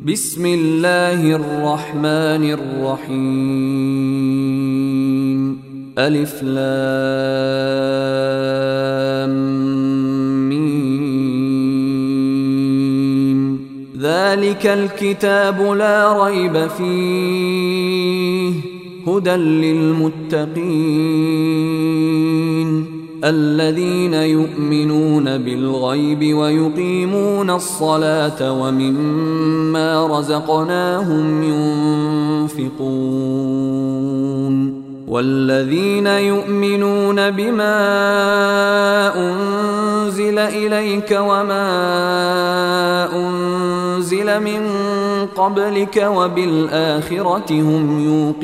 بسم الله الرحمن الرحيم ألف لام ميم ذلك الكتاب لا ريب فيه هدى للمتقين الذين يؤمنون بالغيب ويقيمون الصلاة ومما رزقناهم ينفقون والذين يؤمنون بما أنزل إليك وما أنزل من قبلك وبالآخرة هم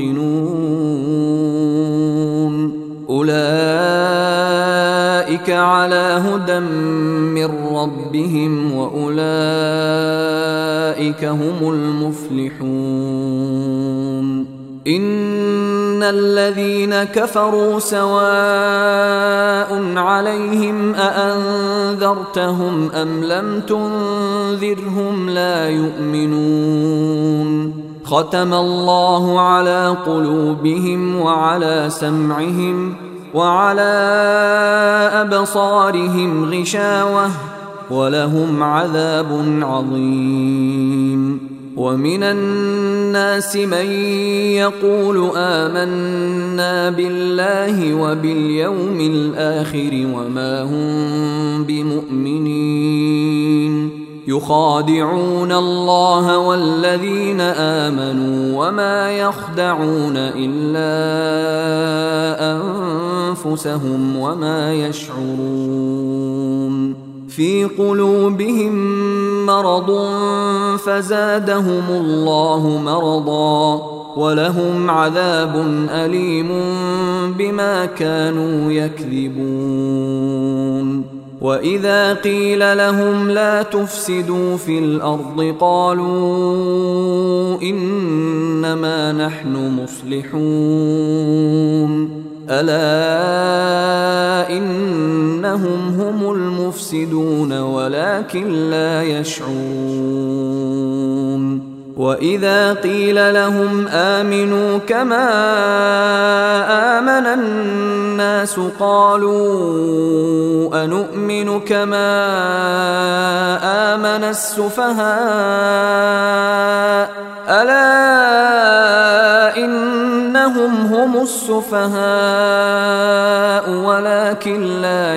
يوقنون أولئك على هدى من ربهم وأولئك هم المفلحون إن الذين كفروا سواء عليهم أأنذرتهم أم لم تنذرهم لا يؤمنون ختم الله على قلوبهم وعلى سمعهم وعلى أبصارهم غشاوة ولهم عذاب عظيم ومن الناس من يقول آمنا بالله وباليوم الآخر وما هم بمؤمنين يخادعون الله والذين آمنوا وما يخدعون إلا أنفسهم وما يشعرون في قلوبهم مرض فزادهم الله مرضا ولهم عذاب أليم بما كانوا يكذبون وإذا قيل لهم لا تفسدوا في الأرض قالوا إنما نحن مصلحون ألا إنهم هم المفسدون ولكن لا يشعرون وإذا قيل لهم آمنوا كما آمن الناس قالوا أنؤمن كما آمن السفهاء ألا إنهم هم السفهاء ولكن لا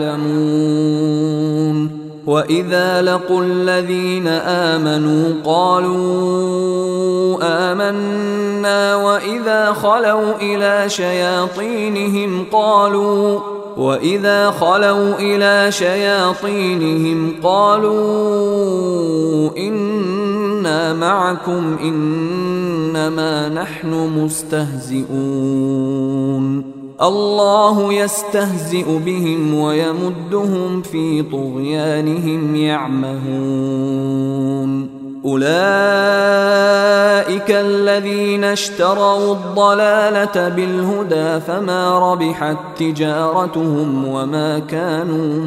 يعلمون وإذا لقوا الذين آمنوا قالوا آمنا وإذا خلوا إلى شياطينهم قالوا إنا معكم إنما نحن مستهزئون الله يستهزئ بهم ويمدهم في طغيانهم يعمهون أولئك الذين اشتروا الضلالة بالهدى فما ربحت تجارتهم وما كانوا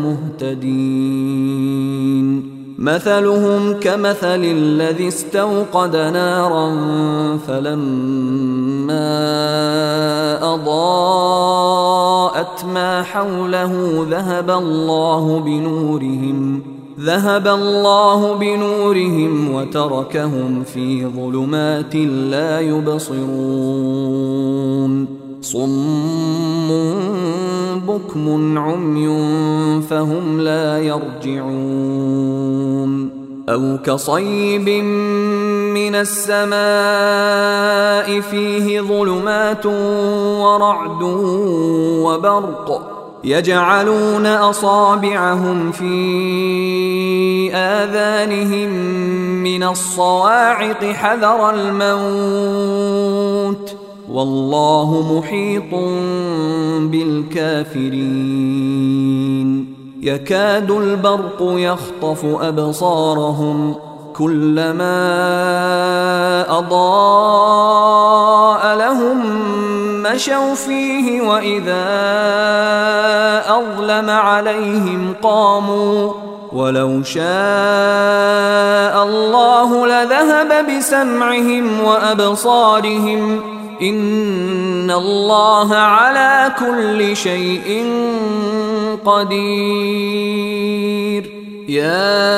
مهتدين مثلهم كمثل الذي استوقد نارا فلما أضاءت ما حوله ذهب الله بنورهم وتركهم في ظلمات لا يبصرون صم بكم عمي فهم لا يرجعون أو كصيب من السماء فيه ظلمات ورعد وبرق يجعلون أصابعهم في آذانهم من الصواعق حذر الموت والله محيط بالكافرين يكاد البرق يخطف أبصارهم كلما أضاء لهم مشوا فيه وإذا أظلم عليهم قاموا ولو شاء الله ذهب بسمعهم وأبصارهم إن الله على كل شيء قدير. يا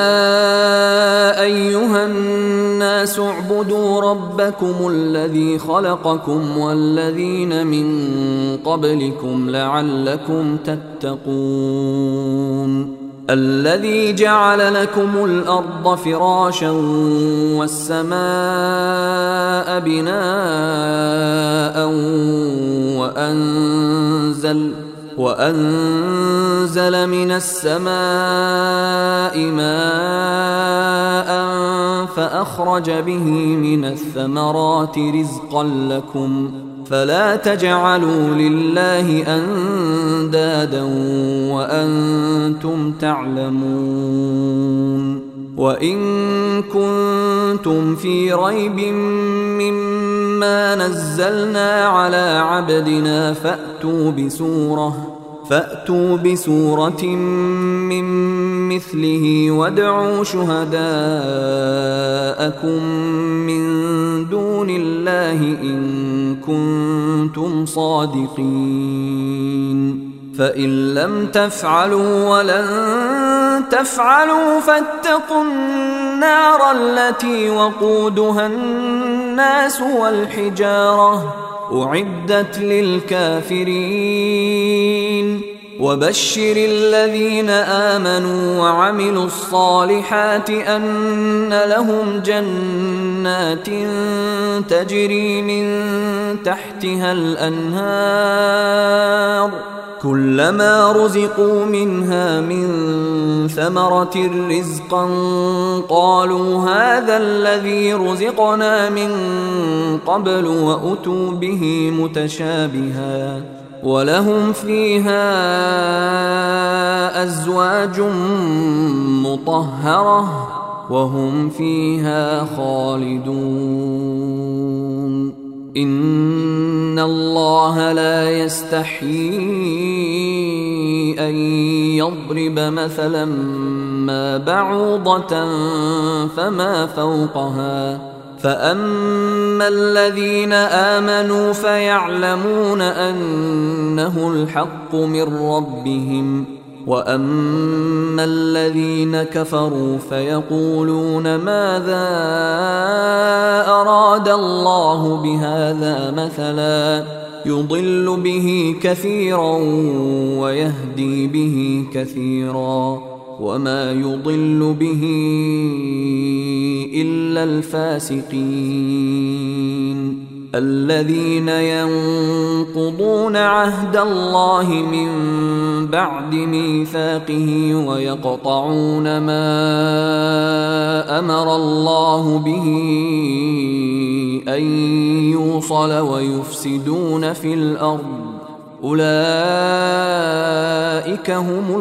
أيها الناس اعبدوا ربكم الذي خلقكم والذين من قبلكم لعلكم تتقون. الذي جعل لكم الأرض فراشا والسماء بناء وأنزل من السماء ماء فأخرج به من الثمرات رزقا لكم فلا تجعلوا لله أندادا وأنتم تعلمون. وإن كنتم في ريب مما نزلنا على عبدنا فأتوا بسورة من مثله وادعوا شهداءكم من دون الله إن كنتم صادقين. فإن لم تفعلوا ولن تفعلوا فاتقوا النار التي وقودها الناس والحجارة أعدت للكافرين. وبشر الذين آمنوا وعملوا الصالحات أن لهم جنات تجري من تحتها الأنهار كلما رزقوا منها من ثمرة رزقا قالوا هذا الذي رزقنا من قبل وأتوا به متشابها ولهم فيها أزواج مطهرة وهم فيها خالدون. إن الله لا يستحيي أن يضرب مثلا ما بعوضة فما فوقها فأما الذين آمنوا فيعلمون أنه الحق من ربهم وأما الذين كفروا فيقولون ماذا أراد الله بهذا مثلا يضل به كثيرا ويهدي به كثيرا وما يضل به إلا الفاسقين الذين ينقضون عهد الله من بعد ميثاقه ويقطعون ما أمر الله به أن يوصل ويفسدون في الأرض أولئك هم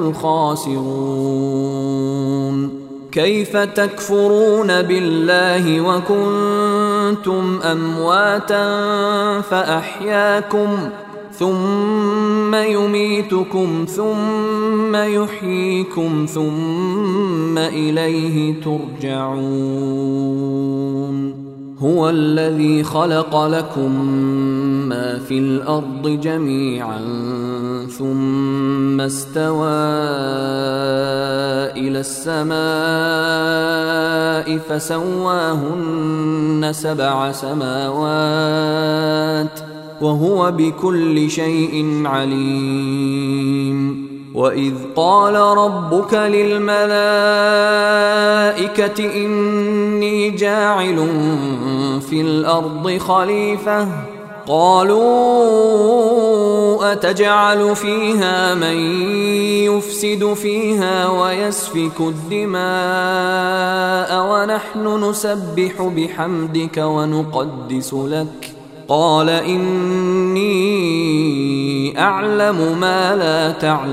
الخاسرون. كيف تكفرون بالله وكنتم أمواتا فأحياكم ثم يميتكم ثم يحييكم ثم إليه ترجعون. هو الذي خلق لكم ما في الأرض جميعا ثم استوى إلى السماء فسواهن 7 سماوات وهو بكل شيء عليم. وإذ قال ربك للملائكة إني جاعل في الأرض خليفة قالوا أتجعل فيها من يفسد فيها ويسفك الدماء ونحن نسبح بحمدك ونقدس لك قال إني أعلم ما لا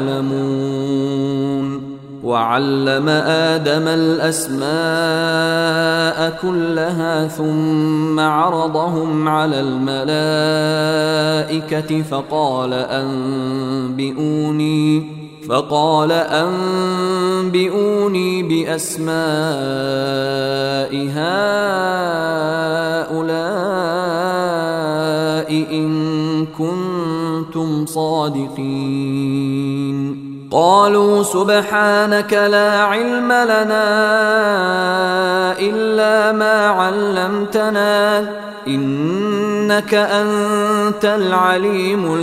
تعلمون. وعلم آدم الأسماء كلها ثم عرضهم على الملائكة فقال فقال أنبئوني بأسماء هؤلاء إن كنتم صادقين. قالوا سبحانك لا علم لنا إلا ما علمتنا إنك أنت العليم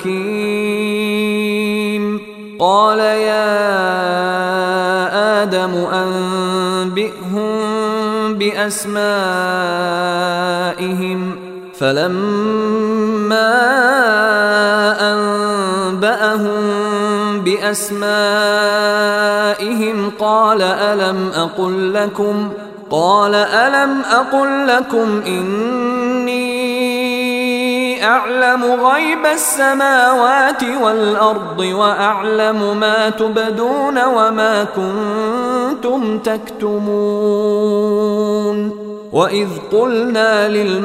الحكيم. قال يا آدم أنبئهم بأسمائهم. فلما أنبأهم بأسمائهم قال ألم أقل لكم إني أعلم غيب السماوات والأرض وأعلم ما تبدون وما كنتم تكتمون. وإذ قلنا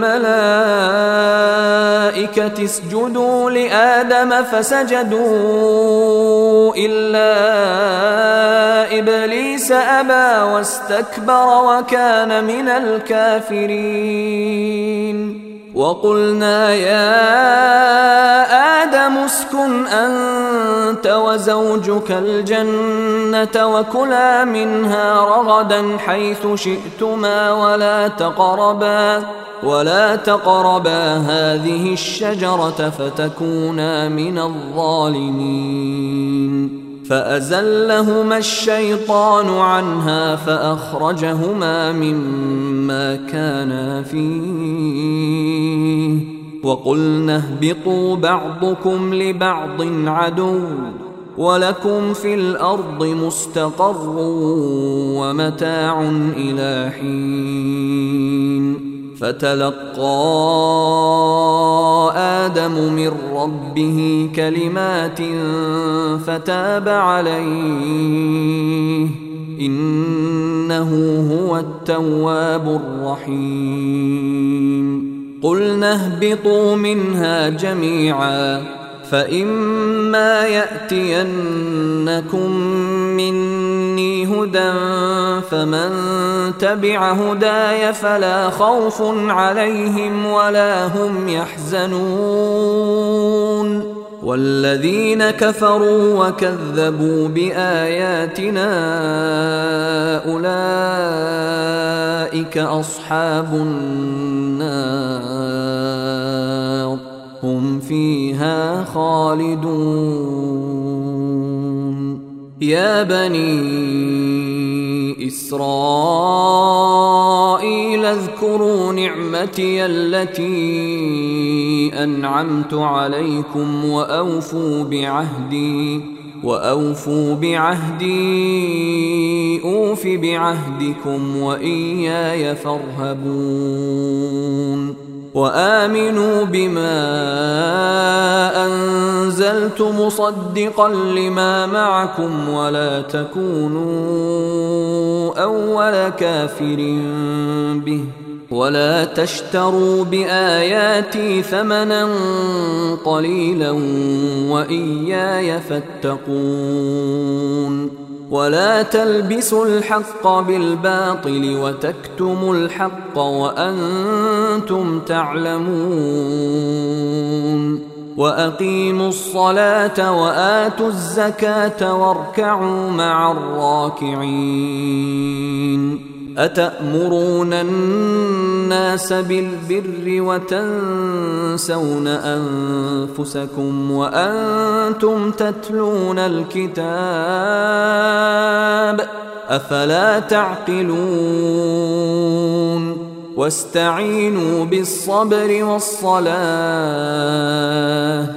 للملائكة اسجدوا لآدم فسجدوا إلا إبليس أبى واستكبر وكان من الكافرين. وقلنا يا آدم اسكن أنت وزوجك الجنة وكلا منها رغدا حيث شئتما ولا تقربا هذه الشجرة فتكونا من الظالمين. فأزلهما الشيطان عنها فأخرجهما مما كانا فيه وقلنا اهبطوا بعضكم لبعض عدو ولكم في الأرض مستقر ومتاع إلى حين. فتلقى آدم من ربه كلمات فتاب عليه إنه هو التواب الرحيم. قلنا اهبطوا منها جميعا فإما يأتينكم مني هدى فمن تبع هداي فلا خوف عليهم ولا هم يحزنون. والذين كفروا وكذبوا بآياتنا أولئك أصحاب النار هم فيها خالدون. يا بني إسرائيل اذكروا نعمتي التي أنعمت عليكم وأوفوا بعهدي أوف بعهدكم وإياي فارهبون. وآمنوا بما أنزلت مصدقا لما معكم ولا تكونوا أول كافر به ولا تشتروا بآياتي ثمنا قليلا وإياي فاتقون. ولا تلبسوا الحق بالباطل وتكتموا الحق وأنتم تعلمون. وأقيموا الصلاة وآتوا الزكاة واركعوا مع الراكعين. أتأمرون الناس بالبر وتنسون أنفسكم وأنتم تتلون الكتاب أفلا تعقلون. واستعينوا بالصبر والصلاة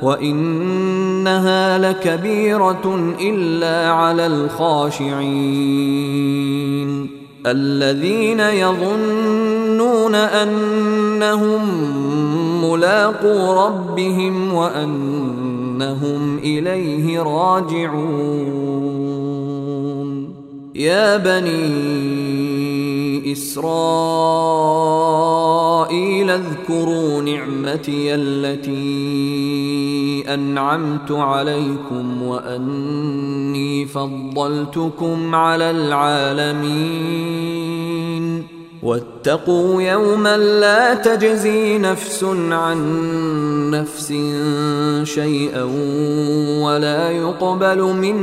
وإنها لكبيرة إلا على الخاشعين الذين يظنون أنهم ملاقو ربهم وأنهم إليه راجعون. يا بني إسرائيل اذكروا نعمتي التي أنعمت عليكم وأني فضلتكم على العالمين واتقوا يوما لا تجزي نفس عن نفس شيئا ولا يقبل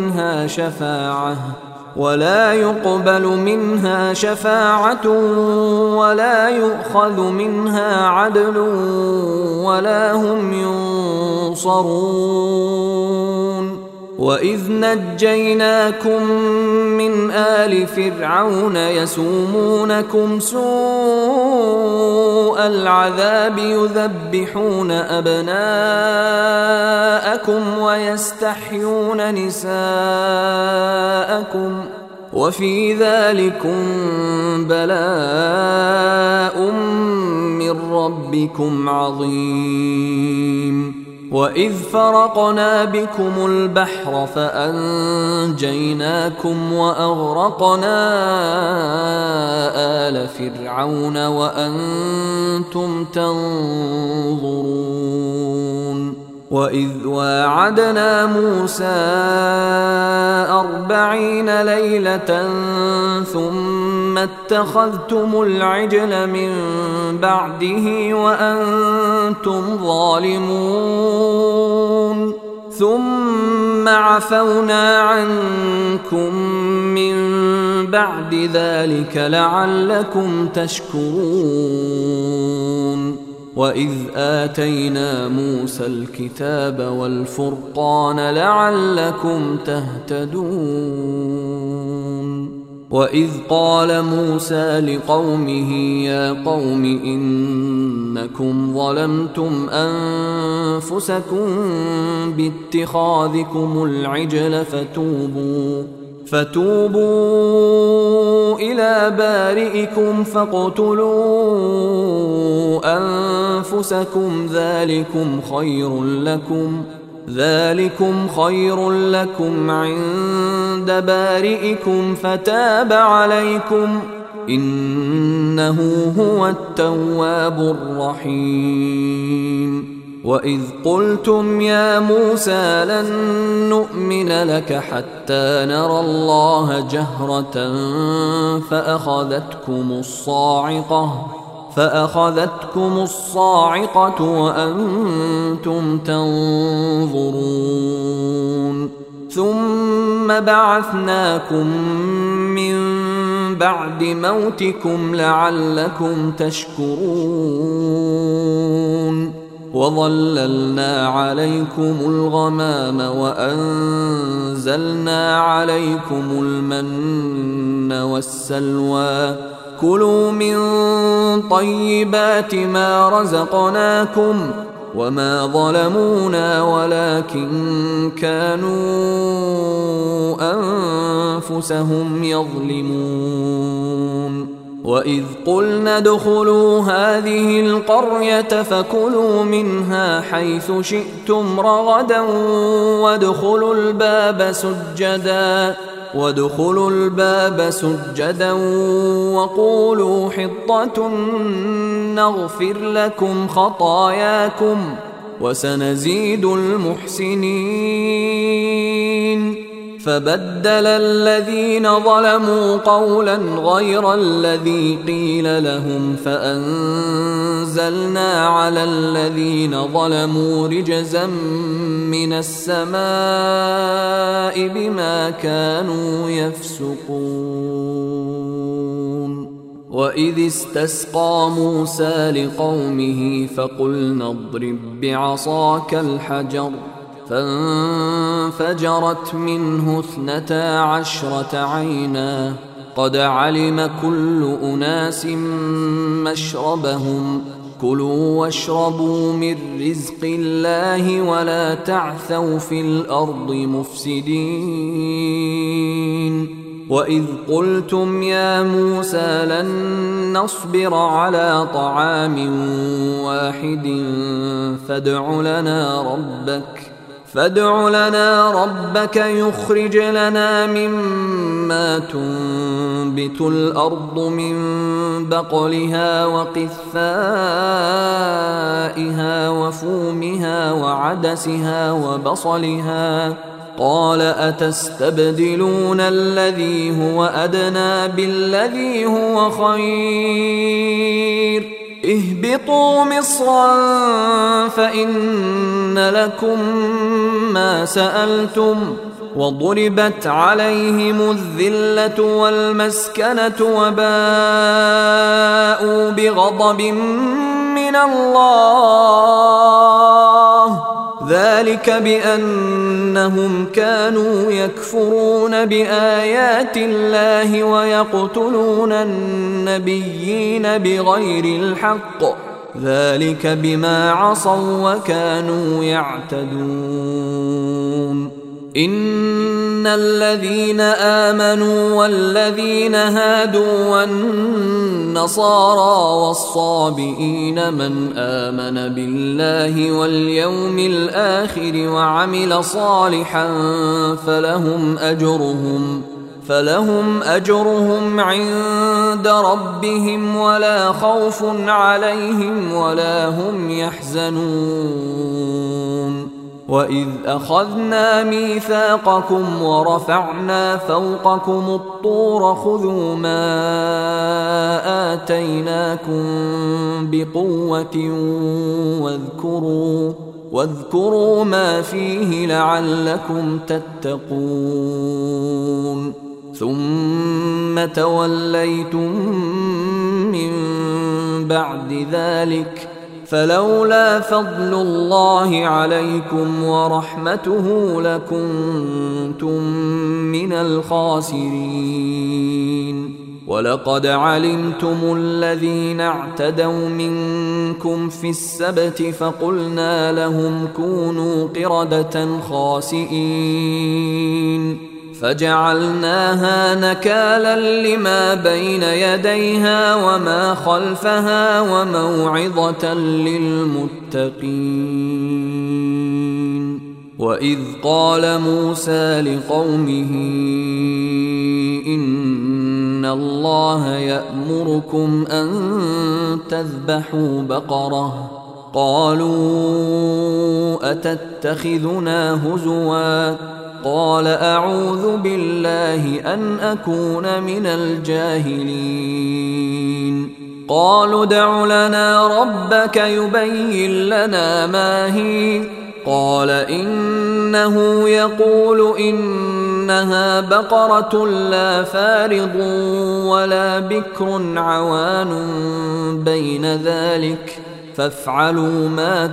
منها شفاعة ولا يؤخذ منها عدل ولا هم ينصرون. وإذ نجيناكم من آل فرعون يسومونكم سوء العذاب يذبحون أبناءكم ويستحيون نساءكم وفي ذلكم بلاء من ربكم عظيم. وإذ فرقنا بكم البحر فأنجيناكم وأغرقنا آل فرعون وأنتم تنظرون. وإذ واعدنا موسى 40 ليلة ثم اتخذتم العجل من بعده وأنتم ظالمون ثم عفونا عنكم من بعد ذلك لعلكم تشكرون. وإذ آتينا موسى الكتاب والفرقان لعلكم تهتدون. وإذ قال موسى لقومه يا قوم إنكم ظلمتم أنفسكم باتخاذكم العجل فتوبوا إلى بارئكم فاقتلوا أنفسكم ذلكم خير لكم عند بارئكم فتاب عليكم إنه هو التواب الرحيم. وإذ قلتم يا موسى لن نؤمن لك حتى نرى الله جهرة فأخذتكم الصاعقة وأنتم تنظرون. ثم بعثناكم من بعد موتكم لعلكم تشكرون. وظللنا عليكم الغمام وأنزلنا عليكم المن والسلوى كلوا من طيبات ما رزقناكم وما ظلمونا ولكن كانوا أنفسهم يظلمون. وإذ قلنا ادخلوا هذه القرية فكلوا منها حيث شئتم رغدا وادخلوا الباب سجدا وقولوا حطة نغفر لكم خطاياكم وسنزيد المحسنين. فبدل الذين ظلموا قولا غير الذي قيل لهم فأنزلنا على الذين ظلموا رجزا من السماء بما كانوا يفسقون. وإذ استسقى موسى لقومه فقلنا اضرب بعصاك الحجر فانفجرت منه 12 عينا قد علم كل أناس مشربهم كلوا واشربوا من رزق الله ولا تعثوا في الأرض مفسدين. وإذ قلتم يا موسى لن نصبر على طعام واحد فادع فادع لنا ربك يخرج لنا مما تنبت الأرض من بقلها وقثائها وفومها وعدسها وبصلها قال أتستبدلون الذي هو أدنى بالذي هو خير اهبطوا مصرا فإن لكم ما سألتم وضربت عليهم الذلة والمسكنة وباءوا بغضب من الله ذلك بأنهم كانوا يكفرون بآيات الله ويقتلون النبيين بغير الحق ذلك بما عصوا وكانوا يعتدون إن الذين آمنوا والذين هادوا والنصارى والصابئين من آمن بالله واليوم الآخر وعمل صالحا فلهم أجرهم عند ربهم ولا خوف عليهم ولا هم يحزنون وإذ أخذنا ميثاقكم ورفعنا فوقكم الطور خذوا ما آتيناكم بقوة واذكروا ما فيه لعلكم تتقون ثم توليتم من بعد ذلك فلولا فضل الله عليكم ورحمته لكنتم من الخاسرين ولقد علمتم الذين اعتدوا منكم في السبت فقلنا لهم كونوا قردة خاسئين فجعلناها نكالا لما بين يديها وما خلفها وموعظة للمتقين وإذ قال موسى لقومه إن الله يأمركم أن تذبحوا بقرة قالوا أتتخذنا هزوا قال أعوذ بالله أن أكون من الجاهلين قالوا ادع لنا ربك يبين لنا ما هي قال إنه يقول إنها بقرة لا فارض ولا بكر عوان بين ذلك فافعلوا ما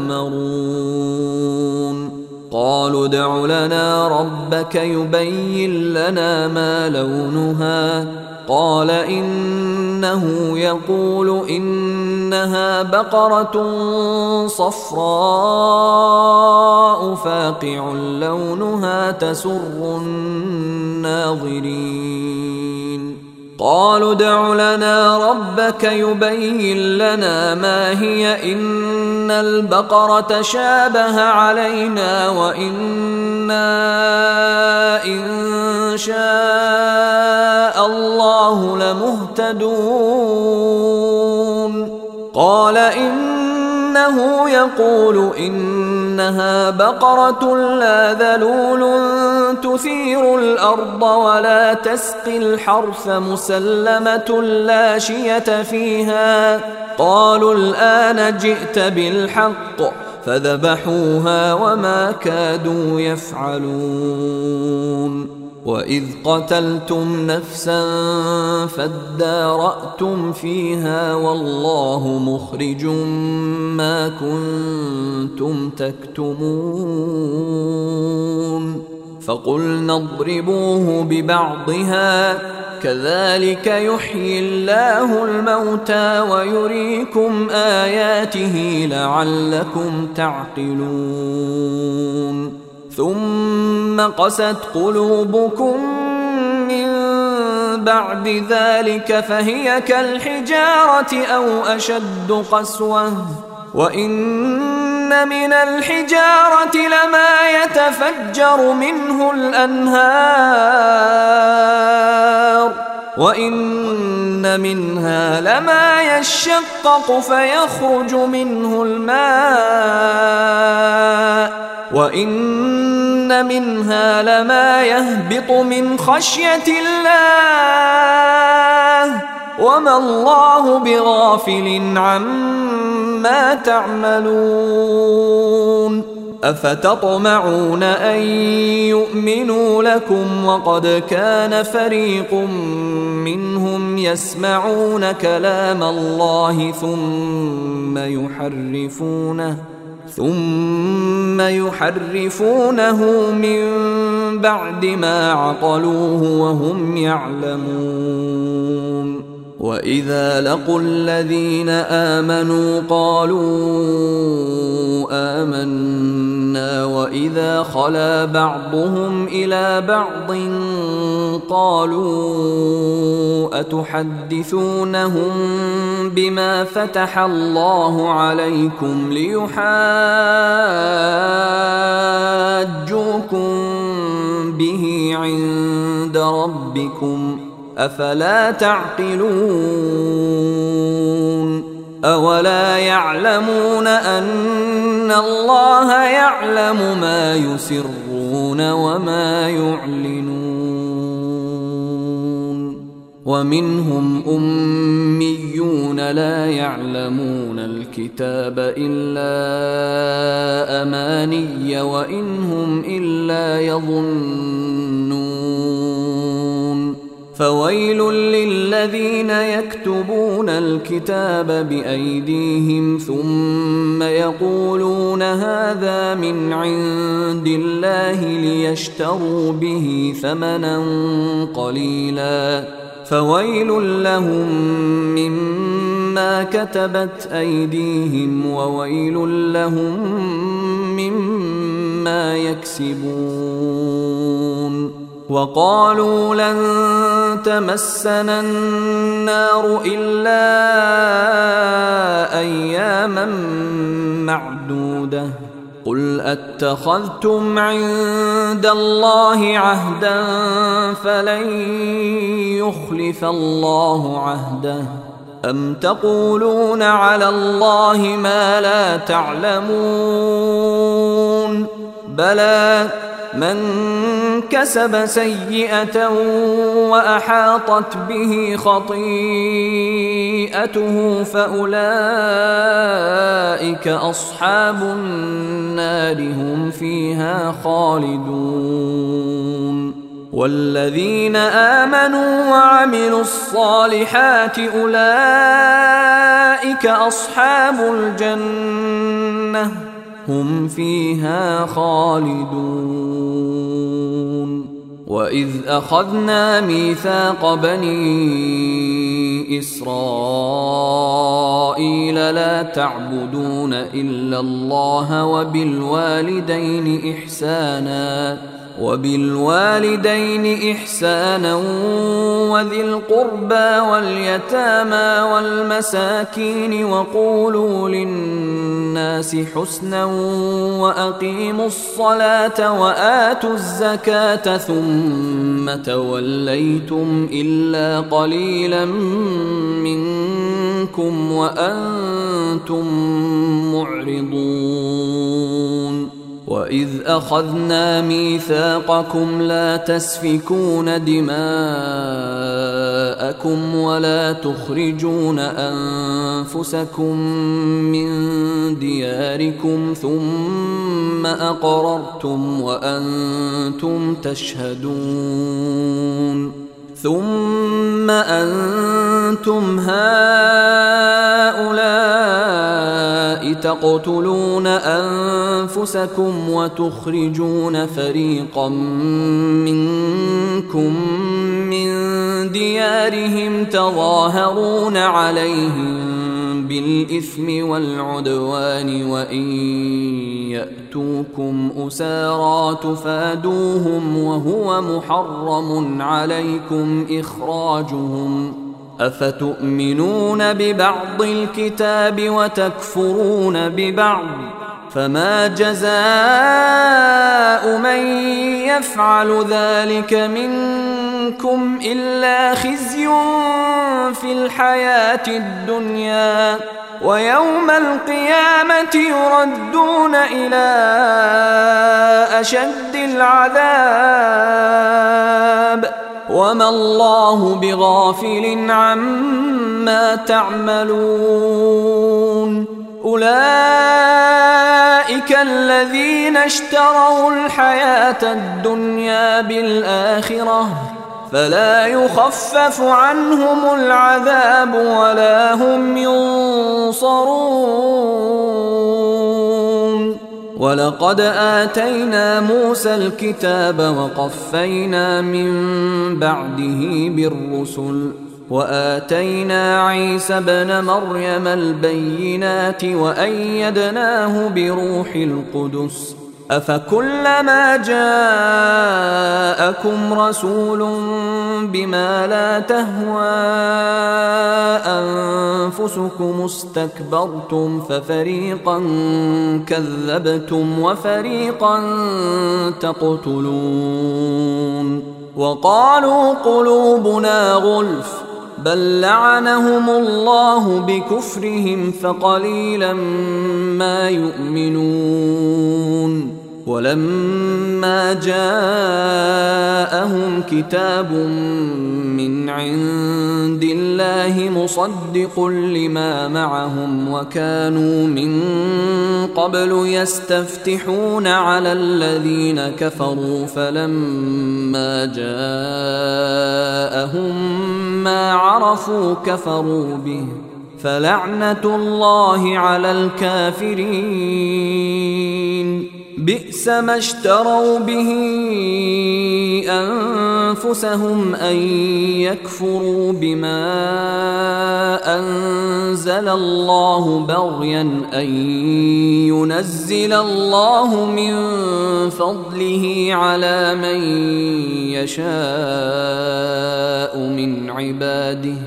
تؤمرون قالوا ادع لنا ربك يبين لنا ما لونها قال إنه يقول إنها بقرة صفراء فاقع لونها تسر الناظرين قالوا ادع لنا ربك يبين لنا ما هي إن البقرة شابه علينا وإنا إن شاء الله لمهتدون قال إنه يقول إنها بقرة لا ذلول تثير الأرض ولا تسقي الحرث مسلمة لا شية فيها قالوا الآن جئت بالحق فذبحوها وما كادوا يفعلون وإذ قتلتم نفسا فادارأتم فيها والله مخرج ما كنتم تكتمون فقلنا اضربوه ببعضها كذلك يحيي الله الموتى ويريكم آياته لعلكم تعقلون ثم قست قلوبكم من بعد ذلك فهي كالحجارة أو أشد قسوة وإن من الحجارة لما يتفجر منه الأنهار وإن منها لما يشقق فيخرج منه الماء وإن منها لما يهبط من خشية الله وما الله بغافل عما تعملون أفتطمعون أن يؤمنوا لكم وقد كان فريق منهم يسمعون كلام الله ثم يحرفونه من بعد ما عقلوه وهم يعلمون وإذا لقوا الذين آمنوا قالوا آمنا وإذا خلا بعضهم إلى بعض قالوا أتحدثونهم بما فتح الله عليكم ليحاجوكم به عند ربكم أفلا تعقلون أولا يعلمون أن الله يعلم ما يسرون وما يعلنون ومنهم أميون لا يعلمون الكتاب إلا أماني وإن هم إلا يظنون فويل للذين يكتبون الكتاب بأيديهم ثم يقولون هذا من عند الله ليشتروا به ثمنا قليلا فويل لهم مما كتبت أيديهم وويل لهم مما يكسبون وقالوا لن تمسنا النار إلا أياما معدودة قل أتخذتم عند الله عهدا فلن يخلف الله عهده أم تقولون على الله ما لا تعلمون بلى من كسب سيئة وأحاطت به خطيئته فأولئك أصحاب النار هم فيها خالدون والذين آمنوا وعملوا الصالحات أولئك أصحاب الجنة هم فيها خالدون وإذ أخذنا ميثاق بني إسرائيل لا تعبدون إلا الله وبالوالدين إحسانا وذي القربى واليتامى والمساكين وقولوا للناس حسنا وأقيموا الصلاة وآتوا الزكاة ثم توليتم إلا قليلا منكم وأنتم معرضون وإذ أخذنا ميثاقكم لا تسفكون دماءكم ولا تخرجون أنفسكم من دياركم ثم أقررتم وأنتم تشهدون ثم أنتم هؤلاء تقتلون أنفسكم وتخرجون فريقا منكم من ديارهم تظاهرون عليهم بالإثم والعدوان وإن يأتوكم أسارى تفادوهم وهو محرم عليكم إخراجهم أفتؤمنون ببعض الكتاب وتكفرون ببعض فما جزاء من يفعل ذلك منكم إلا خزي في الحياة الدنيا ويوم القيامة يردون إلى أشد العذاب وما الله بغافل عما تعملون أولئك الذين اشتروا الحياة الدنيا بالآخرة فلا يخفف عنهم العذاب ولا هم ينصرون ولقد آتينا موسى الكتاب وقفينا من بعده بالرسل وآتينا عيسى ابن مريم البينات وأيدناه بروح القدس أفكلما جاءكم رسول بما لا تهوى أنفسكم استكبرتم ففريقا كذبتم وفريقا تقتلون وقالوا قلوبنا غلف بل لعنهم الله بكفرهم فقليلا ما يؤمنون ولما جاءهم كتاب من عند الله مصدق لما معهم وكانوا من قبل يستفتحون على الذين كفروا فلما جاءهم ما عرفوا كفروا به فلعنة الله على الكافرين بئس ما اشتروا به أنفسهم أن يكفروا بما أنزل الله بغيا أن ينزل الله من فضله على من يشاء من عباده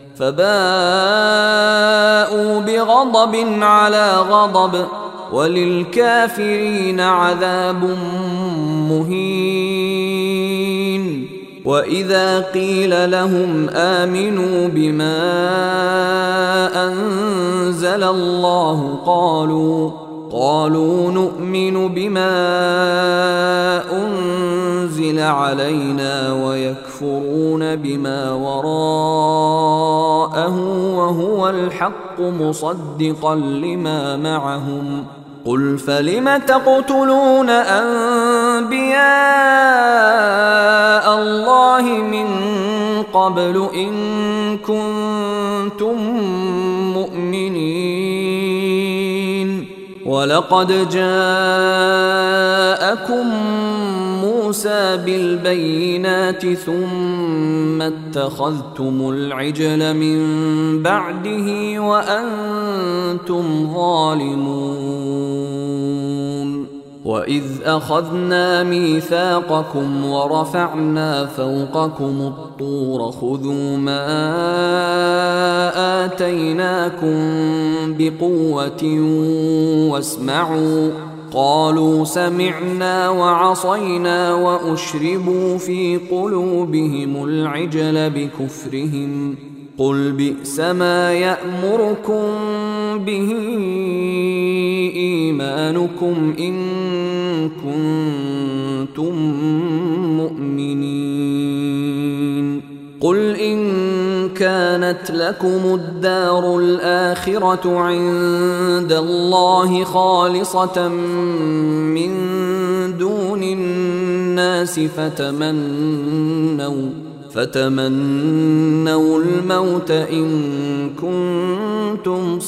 فباءوا بغضب على غضب وللكافرين عذاب مهين وإذا قيل لهم آمنوا بما أنزل الله قالوا نؤمن بما أنزل علينا ويكفرون بما وراءه وهو الحق مصدقا لما معهم قل فلم تقتلون أنبياء الله من قبل إن كنتم مؤمنين ولقد جاءكم موسى بالبينات ثم اتخذتم العجل من بعده وأنتم ظالمون وإذ أخذنا ميثاقكم ورفعنا فوقكم الطور خذوا ما آتيناكم بقوة واسمعوا قالوا سمعنا وعصينا وأشربوا في قلوبهم العجل بكفرهم قل بئس ما يأمركم به إيمانكم إن كنتم مؤمنين قل إن كانت لكم الدار الآخرة عند الله خالصة من دون الناس فتمنوا الموت إن كنتم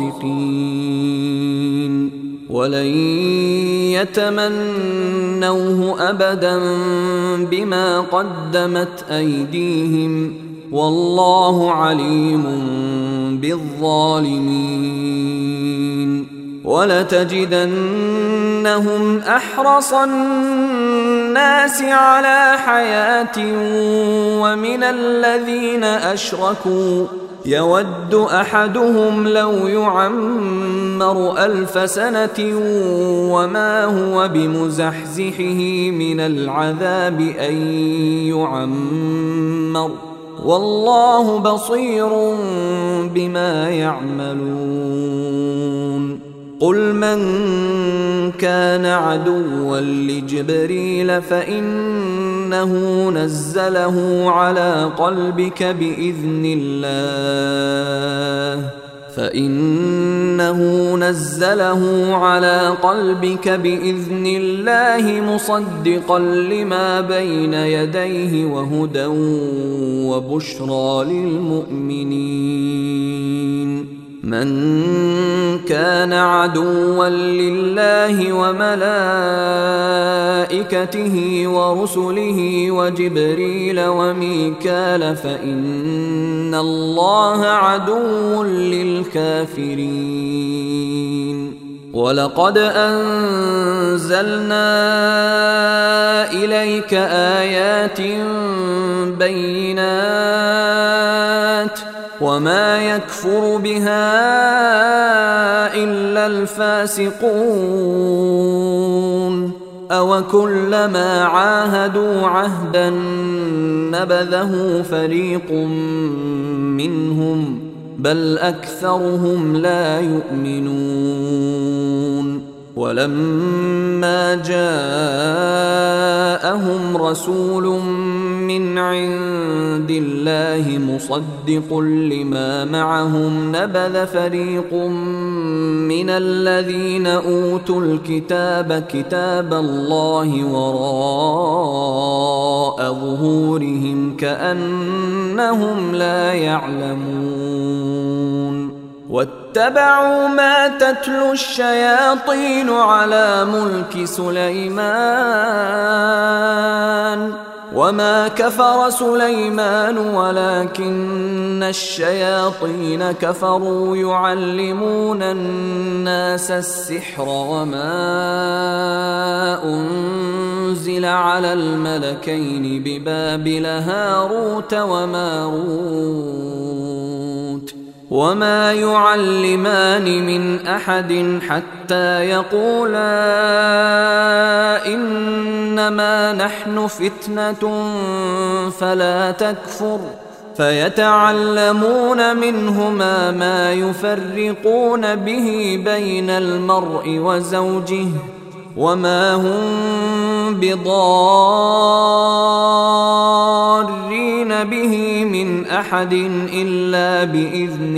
صادقين ولن يتمنوه أبدا بما قدمت أيديهم والله عليم بالظالمين ولتجدنهم أحرص الناس على حياة ومن الذين أشركوا يود أحدهم لو يعمر 1000 سنة وما هو بمزحزحه من العذاب أن يعمر والله بصير بما يعملون قل من كان عدوا لجبريل فإنه نزله على قلبك بإذن الله مصدقا لما بين يديه وهدى وبشرى للمؤمنين من كان عدوا لله وملائكته ورسله وجبريل وميكال فإن الله عدو للكافرين ولقد أنزلنا إليك آيات بينات وما يكفر بها إلا الفاسقون أوكلما عاهدوا عهدا نبذه فريق منهم بل أكثرهم لا يؤمنون ولما جاءهم رسول من عند الله مصدق لما معهم نبذ فريق من الذين أوتوا الكتاب كتاب الله وراء ظهورهم كأنهم لا يعلمون واتبعوا ما تتلو الشياطين على ملك سليمان وما كفر سليمان ولكن الشياطين كفروا يعلمون الناس السحر وما أنزل على الملكين ببابل هاروت وماروت وما يعلمان من أحد حتى يقولا إنما نحن فتنة فلا تكفر فيتعلمون منهما ما يفرقون به بين المرء وزوجه وما هم بضارين به من أحد إلا بإذن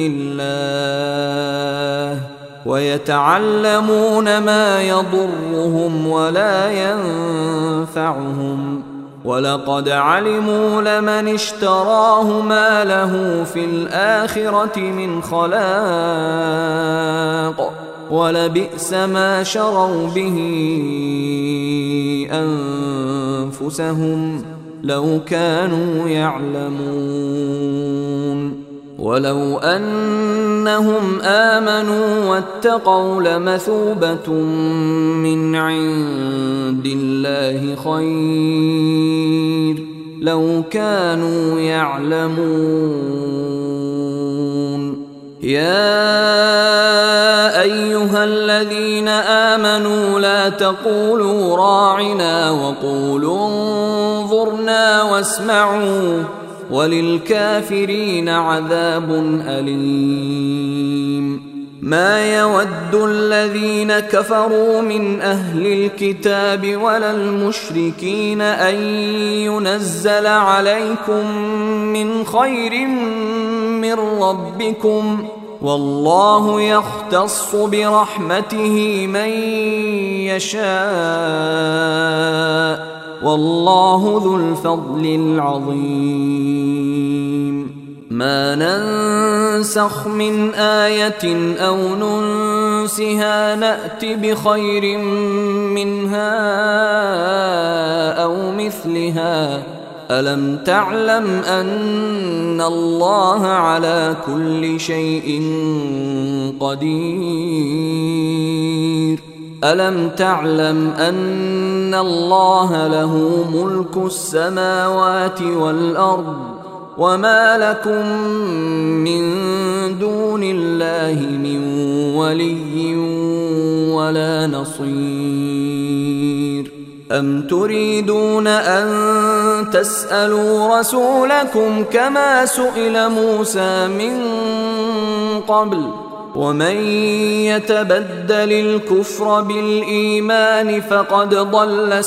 الله ويتعلمون ما يضرهم ولا ينفعهم ولقد علموا لمن اشتراه ما له في الآخرة من خلاق ولبئس ما شروا به أنفسهم لو كانوا يعلمون ولو أنهم آمنوا واتقوا لمثوبة من عند الله خير لو كانوا يعلمون يا أيها الذين آمنوا لا تقولوا راعنا وقولوا انظرنا واسمعوا وللكافرين عذاب أليم ما يود الذين كفروا من أهل الكتاب ولا المشركين أن ينزل عليكم من خير من ربكم والله يختص برحمته من يشاء والله ذو الفضل العظيم ما ننسخ من آية أو ننسها نأت بخير منها أو مثلها ألم تعلم أن الله على كل شيء قدير ألم تعلم أن الله له ملك السماوات والأرض وما لكم من دون الله من ولي ولا نصير أم تريدون أن تسألوا رسولكم كما سئل موسى من قبل ومن يتبدل الكفر بالإيمان فقد ضل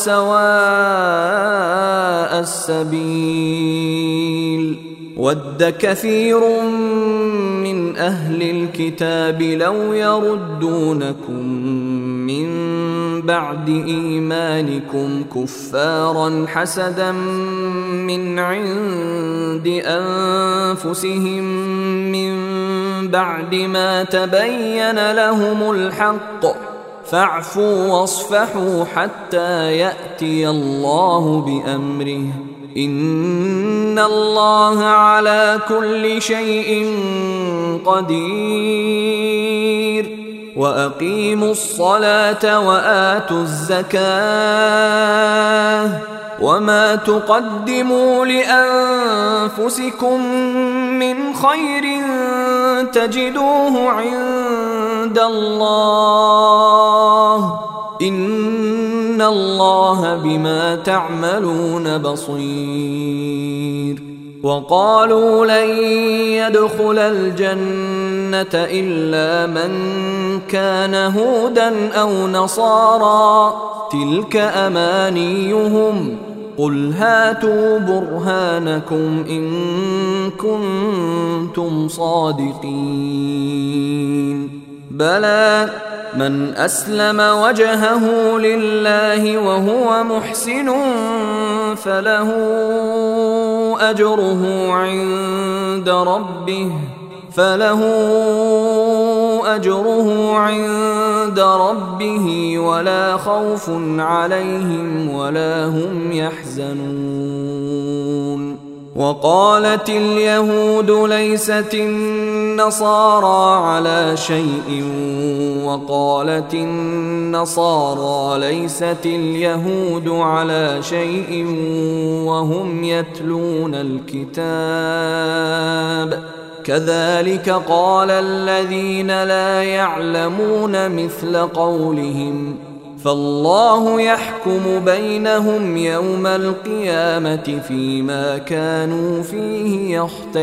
سواء السبيل ود كثير من أهل الكتاب لو يردونكم من بعد إيمانكم كفارا حسدا من عند أنفسهم من بعد ما تبين لهم الحق فاعفوا واصفحوا حتى يأتي الله بأمره إن الله على كل شيء قدير وأقيموا الصلاة وآتوا الزكاة وما تقدموا لأنفسكم من خير تجدوه عند الله إن الله بما تعملون بصير وقالوا لن يدخل الجنة إلا من كان هودا أو نصارى تلك أمانيهم قل هاتوا برهانكم إن كنتم صادقين بلى من أسلم وجهه لله وهو محسن فله أجره عند ربه ولا خوف عليهم ولا هم يحزنون وقالت اليهود ليست النصارى على شيء وقالت النصارى ليست اليهود على شيء وهم يتلون الكتاب كذلك قال الذين لا يعلمون مثل قولهم فالله يحكم بينهم يوم القيامة فيما كانوا فيه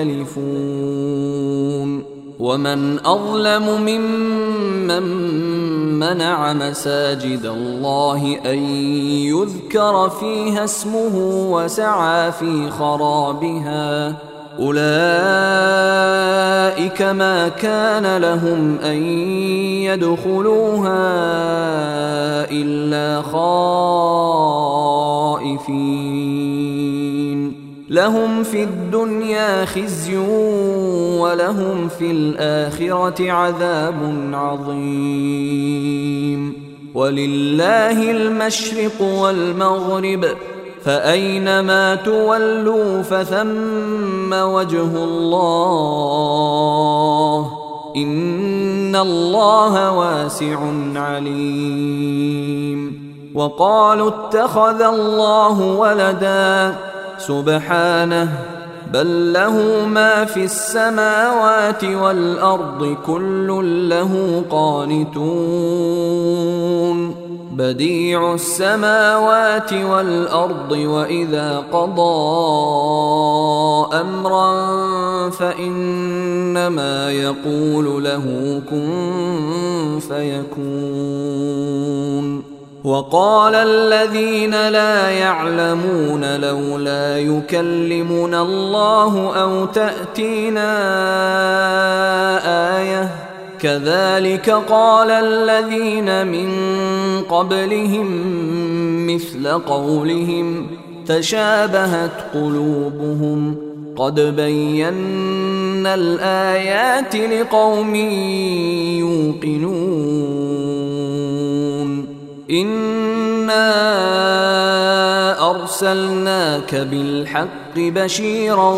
يختلفون ومن أظلم ممن منع مساجد الله أن يذكر فيها اسمه وسعى في خرابها أولئك ما كان لهم أن يدخلوها إلا خائفين لهم في الدنيا خزي ولهم في الآخرة عذاب عظيم ولله المشرق والمغرب فأينما تولوا فثم وجه الله إن الله واسع عليم وقالوا اتخذ الله ولدا سبحانه بل له ما في السماوات والأرض كل له قانتون بديع السماوات والأرض وإذا قضى أمرا فإنما يقول له كن فيكون وقال الذين لا يعلمون لولا يكلمنا الله أو تأتينا آية كذلك قال الذين من قبلهم مثل قولهم تشابهت قلوبهم قد بينا الآيات لقوم يوقنون إنا أرسلناك بالحق بشيرا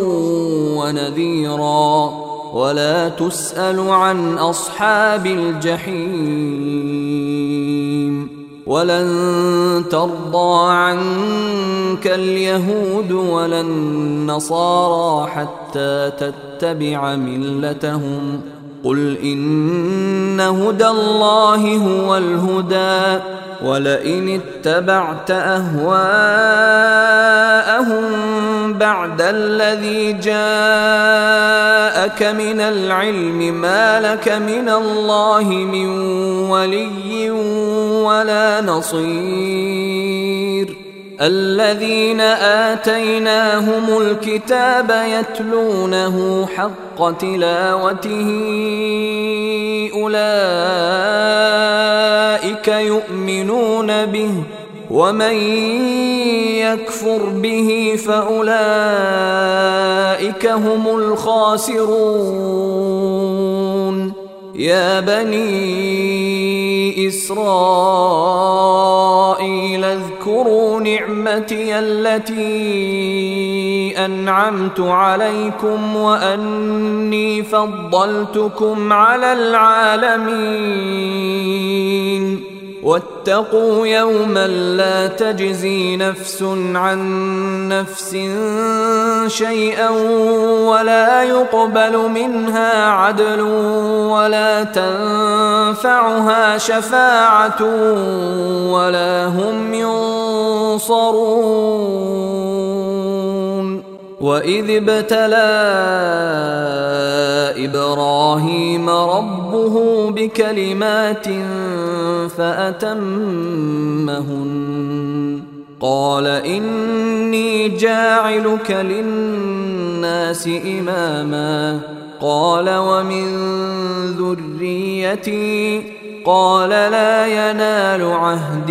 ونذيرا ولا تسأل عن أصحاب الجحيم ولن ترضى عنك اليهود ولا النصارى حتى تتبع ملتهم قل إن هدى الله هو الهدى ولئن اتبعت أهواءهم بعد الذي جاءك من العلم ما لك من الله من ولي ولا نصير الذين آتيناهم الكتاب يتلونه حق تلاوته أولئك يؤمنون به ومن يكفر به فأولئك هم الخاسرون يا بني إسرائيل اذكروا نعمتي التي أنعمت عليكم وأني فضلتكم على العالمين واتقوا يوما لا تجزي نفس عن نفس شيئا ولا يقبل منها عدل ولا تنفعها شفاعة ولا هم ينصرون وإذ ابتلى إبراهيم ربه بكلمات فأتمهن قال إني جاعلك للناس إماما قال ومن ذريتي قال لا ينال عهد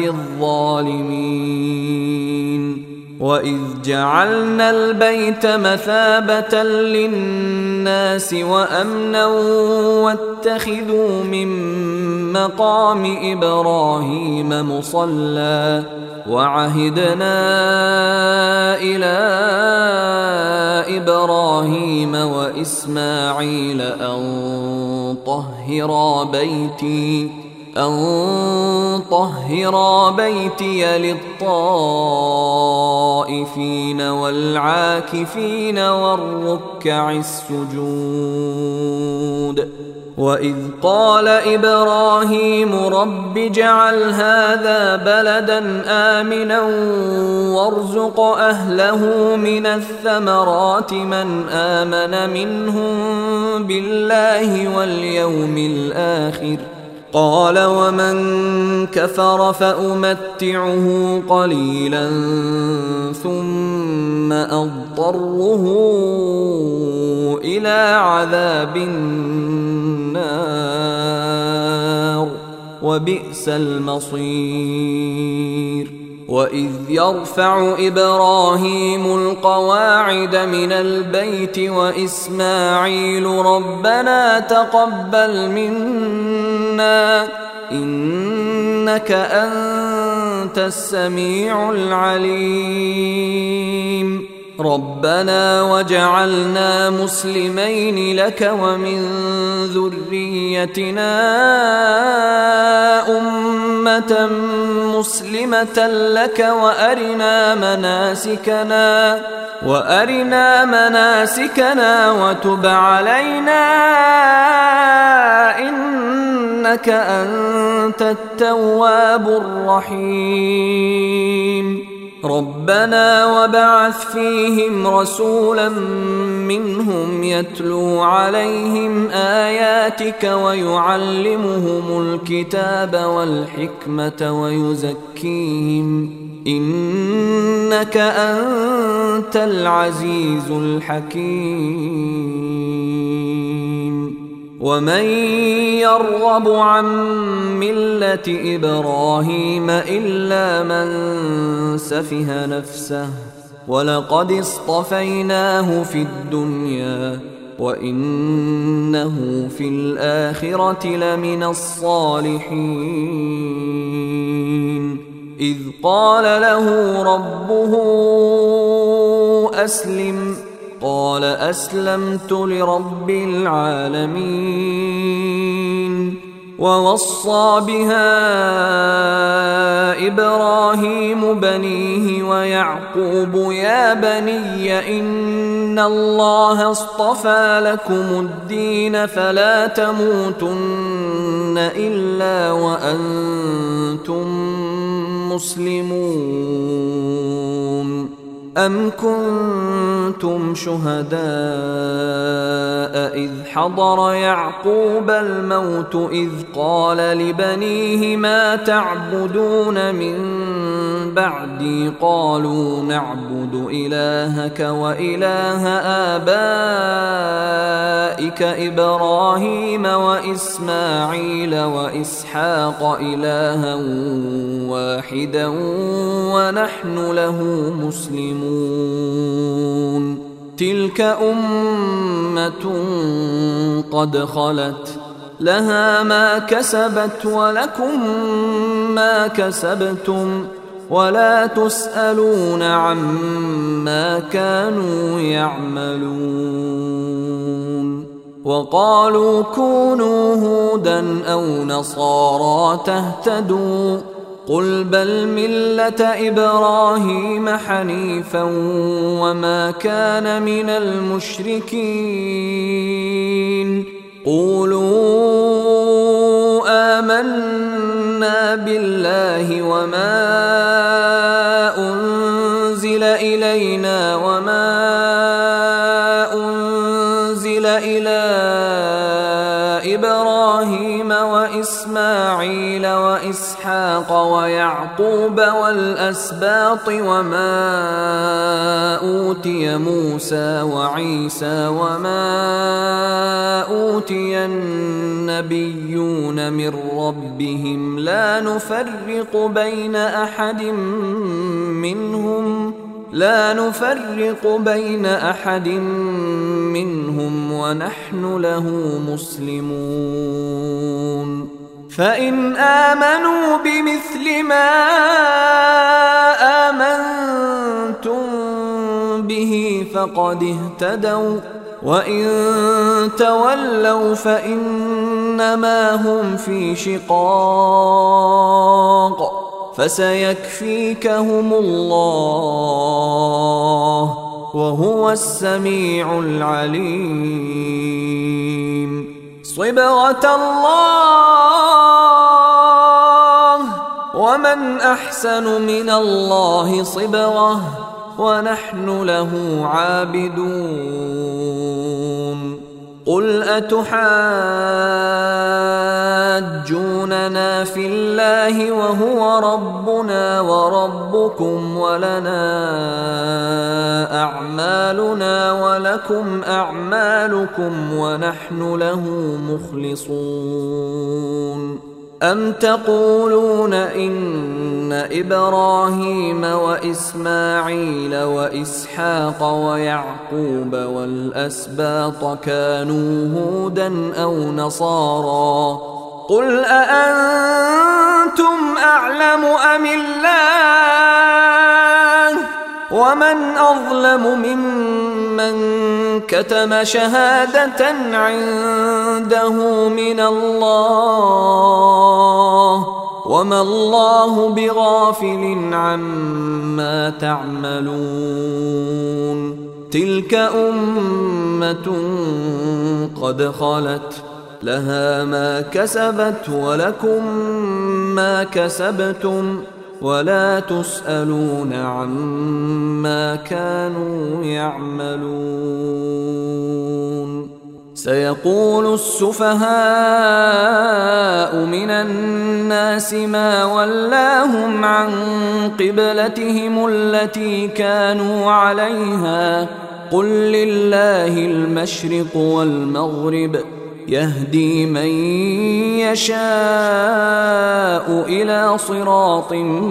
الظالمين وإذ جعلنا البيت مثابة للناس وأمنا واتخذوا من مقام إبراهيم مصلى وعهدنا إلى إبراهيم وإسماعيل أن طهرا بيتي للطائفين والعاكفين والركع السجود وإذ قال إبراهيم رب اجعل هذا بلدا آمنا وارزق أهله من الثمرات من آمن منهم بالله واليوم الآخر قال ومن كفر فأمتعه قليلا ثم أضطره إلى عذاب النار وبئس المصير وإذ يرفع إبراهيم القواعد من البيت وإسماعيل ربنا تقبل منا إنك أنت السميع العليم ربنا وجعلنا مسلمين لك ومن ذريتنا أمة مسلمة لك وأرنا مناسكنا وتب علينا إنك أنت التواب الرحيم ربنا وبعث فيهم رسولا منهم يتلو عليهم آياتك ويعلمهم الكتاب والحكمة ويزكيهم إنك أنت العزيز الحكيم ومن يرغب عن ملة إبراهيم إلا من سفه نفسه ولقد اصطفيناه في الدنيا وإنه في الآخرة لمن الصالحين إذ قال له ربه أسلم قال أسلمت لرب العالمين ووصى بها إبراهيم بنيه ويعقوب يا بني إن الله اصطفى لكم الدين فلا تموتن إلا وأنتم مسلمون أم كنتم شهداء إذ حضر يعقوب الموت إذ قال لبنيه ما تعبدون من بعدي قالوا نعبد إلهك وإله آبائك إبراهيم وإسماعيل وإسحاق إلها واحدا ونحن له مسلمون تلك أمة قد خلت لها ما كسبت ولكم ما كسبتم ولا تسألون عما كانوا يعملون وقالوا كونوا هودا أو نصارى تهتدوا قل بل ملة إبراهيم حنيفا وما كان من المشركين قولوا آمنا بالله وما أنزل إلينا وما أنزل إلى إبراهيم وإسماعيل وإسحاق ويعقوب والأسباط وما أوتي موسى وعيسى وما أوتي النبيون من ربهم لا نفرق بين أحد منهم ونحن له مسلمون فإن آمنوا بمثل ما آمنتم به فقد اهتدوا وإن تولوا فإنما هم في شقاق فسيكفيكهم الله وهو السميع العليم صبغة الله ومن أحسن من الله صبغة ونحن له عابدون قل أتحاجوننا في الله وهو ربنا وربكم ولنا أعمالنا ولكم أعمالكم ونحن له مخلصون أم تقولون إن إبراهيم وإسماعيل وإسحاق ويعقوب والأسباط كانوا هودا أو نصارى قل أأنتم أعلم أم الله ومن أظلم ممن كتم شهادة عنده من الله وما الله بغافل عما تعملون تلك أمة قد خلت لها ما كسبت ولكم ما كسبتم ولا تسألون عما كانوا يعملون سيقول السفهاء من الناس ما ولاهم عن قبلتهم التي كانوا عليها قل لله المشرق والمغرب يهدي من يشاء إلى صراط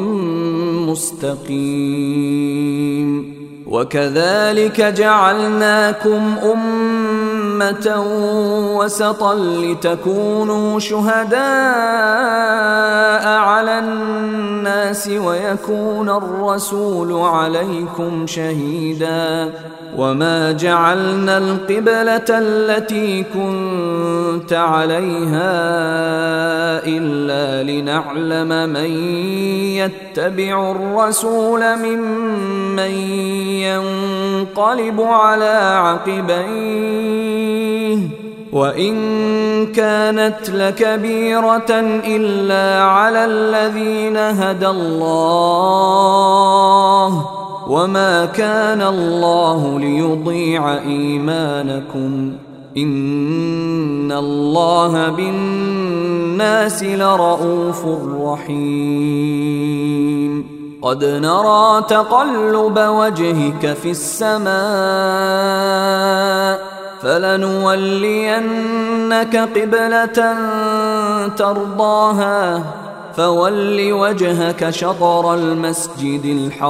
مستقيم وكذلك جعلناكم أمة وسطا لتكونوا شهداء على الناس ويكون الرسول عليكم شهيدا وما جعلنا القبلة التي كنت عليها إلا لنعلم من يتبع الرسول ممن ينقلب على عقبيه وإن كانت لكبيرة إلا على الذين هدى الله وما كان الله ليضيع إيمانكم إن الله بالناس لرءوف رحيم قد نرى تقلب وجهك في السماء فلنولينك قبلة ترضاها فول وجهك شطر المسجد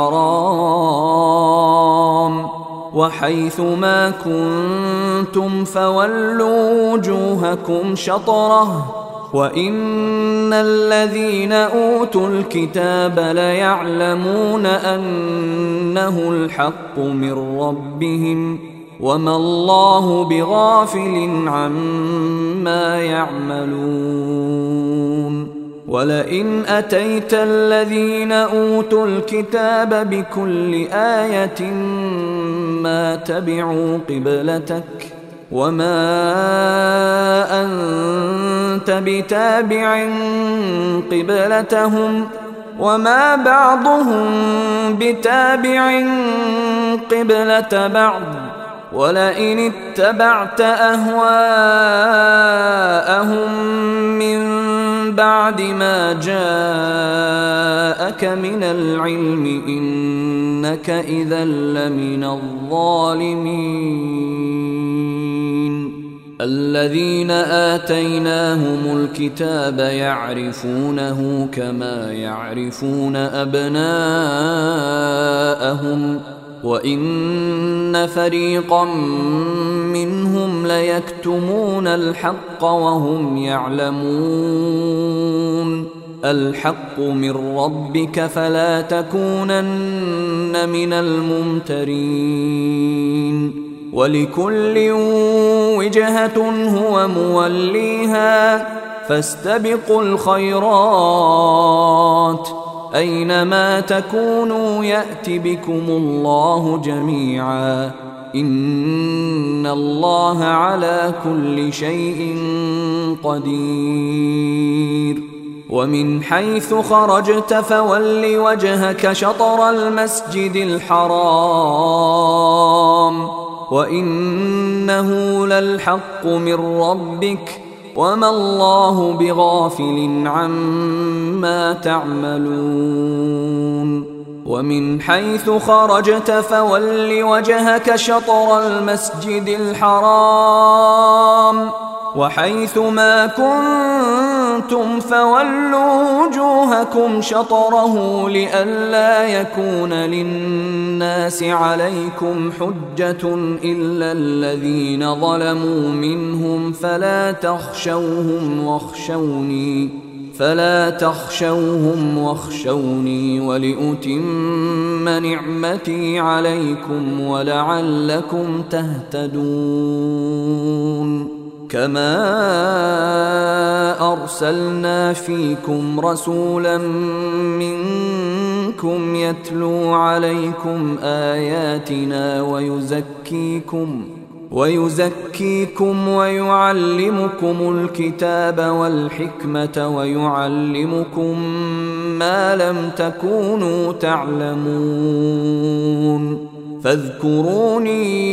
الحرام وحيث ما كنتم فولوا وجوهكم شطره وإن الذين أوتوا الكتاب ليعلمون أنه الحق من ربهم وما الله بغافل عما يعملون ولئن أتيت الذين أوتوا الكتاب بكل آية ما تبعوا قبلتك وما أنت بتابع قبلتهم وما بعضهم بتابع قبلة بعض ولئن اتبعت أهواءهم من بعد ما جاءك من العلم إنك إذا لمن الظالمين الذين آتيناهم الكتاب يعرفونه كما يعرفون أبناءهم وإن فريقا منهم ليكتمون الحق وهم يعلمون الحق من ربك فلا تكونن من الممترين ولكل وجهة هو موليها فاستبقوا الخيرات أينما تكونوا يأت بكم الله جميعا إن الله على كل شيء قدير ومن حيث خرجت فول وجهك شطر المسجد الحرام وإنه للحق من ربك وما الله بغافل عما تعملون ومن حيث خرجت فول وجهك شطر المسجد الحرام وحيث ما كنتم فولوا وجوهكم شطره لئلا يكون للناس عليكم حجة إلا الذين ظلموا منهم فلا تخشوهم واخشوني ولأتم نعمتي عليكم ولعلكم تهتدون كما أرسلنا فيكم رسولا منكم يتلو عليكم آياتنا ويزكيكم ويعلمكم الكتاب والحكمة ويعلمكم ما لم تكونوا تعلمون فاذكروني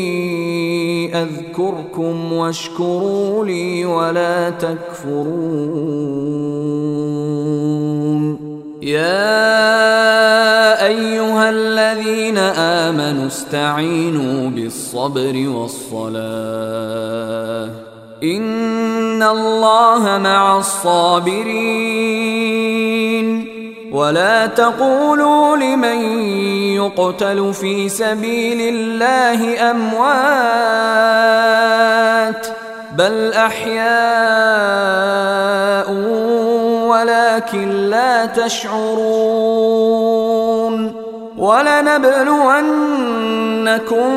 أذكركم واشكروا لي ولا تكفرون يا أيها الذين آمنوا استعينوا بالصبر والصلاة إن الله مع الصابرين ولا تقولوا لمن يقتل في سبيل الله أموات بل أحياء ولكن لا تشعرون ولنبلونكم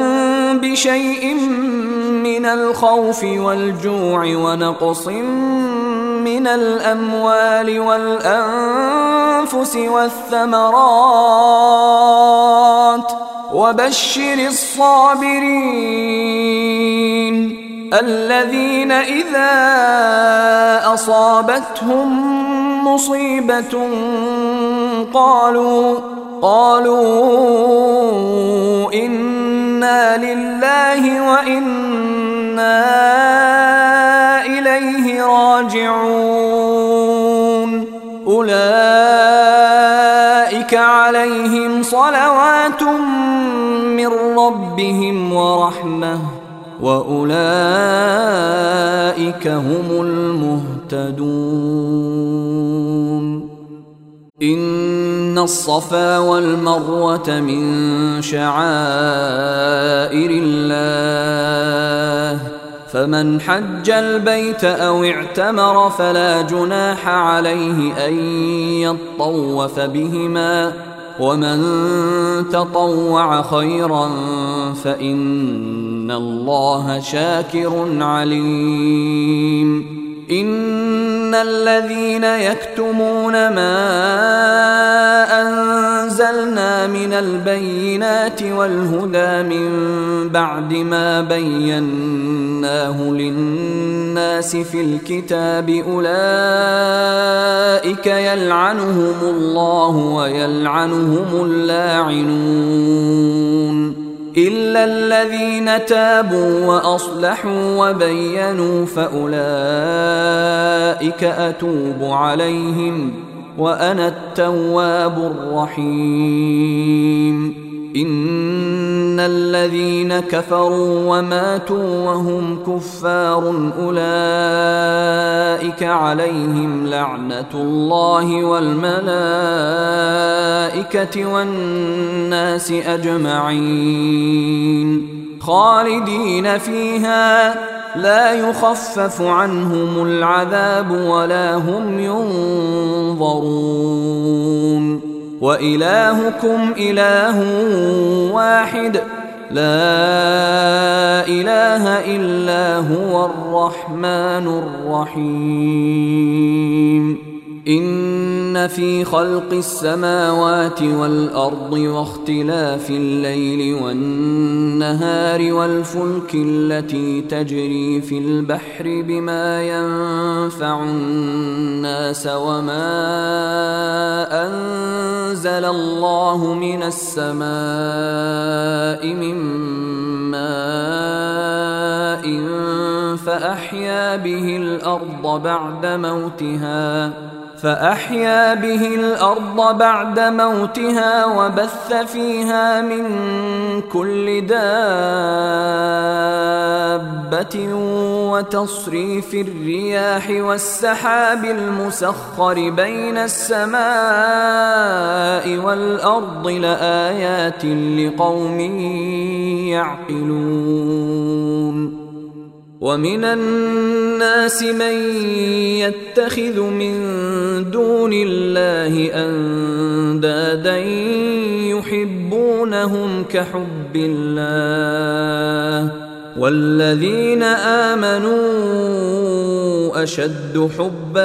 بشيء من الخوف والجوع ونقص من من الأموال والأنفس والثمرات وبشر الصابرين الذين إذا أصابتهم مصيبة قالوا إنا لله وإنا إليه راجعون أولئك عليهم صلوات من ربهم ورحمة وأولئك هم المهتدون إن الصفا والمروة من شعائر الله فمن حج البيت أو اعتمر فلا جناح عليه أن يطوف بهما ومن تطوع خيرا فإن الله شاكر عليم إن الذين يكتمون ما أنزلنا من البينات والهدى من بعد ما بيناه للناس في الكتاب أولئك يلعنهم الله ويلعنهم اللاعنون إلا الذين تابوا وأصلحوا وبينوا فأولئك أتوب عليهم وأنا التواب الرحيم إن الذين كفروا وماتوا وهم كفار أولئك عليهم لعنة الله والملائكة والناس أجمعين خالدين فيها لا يخفف عنهم العذاب ولا هم ينظرون وإلهكم إله واحد لا إله إلا هو الرحمن الرحيم إن في خلق السماوات والأرض واختلاف الليل والنهار والفلك التي تجري في البحر بما ينفع الناس وما أنزل الله من السماء من ماء فأحيا به الأرض بعد موتها وبث فيها من كل دابة وتصريف الرياح والسحاب المسخر بين السماء والأرض لآيات لقوم يعقلون ومن الناس من يتخذ من دون الله أندادا يحبونهم كحب الله والذين آمنوا أشد حبا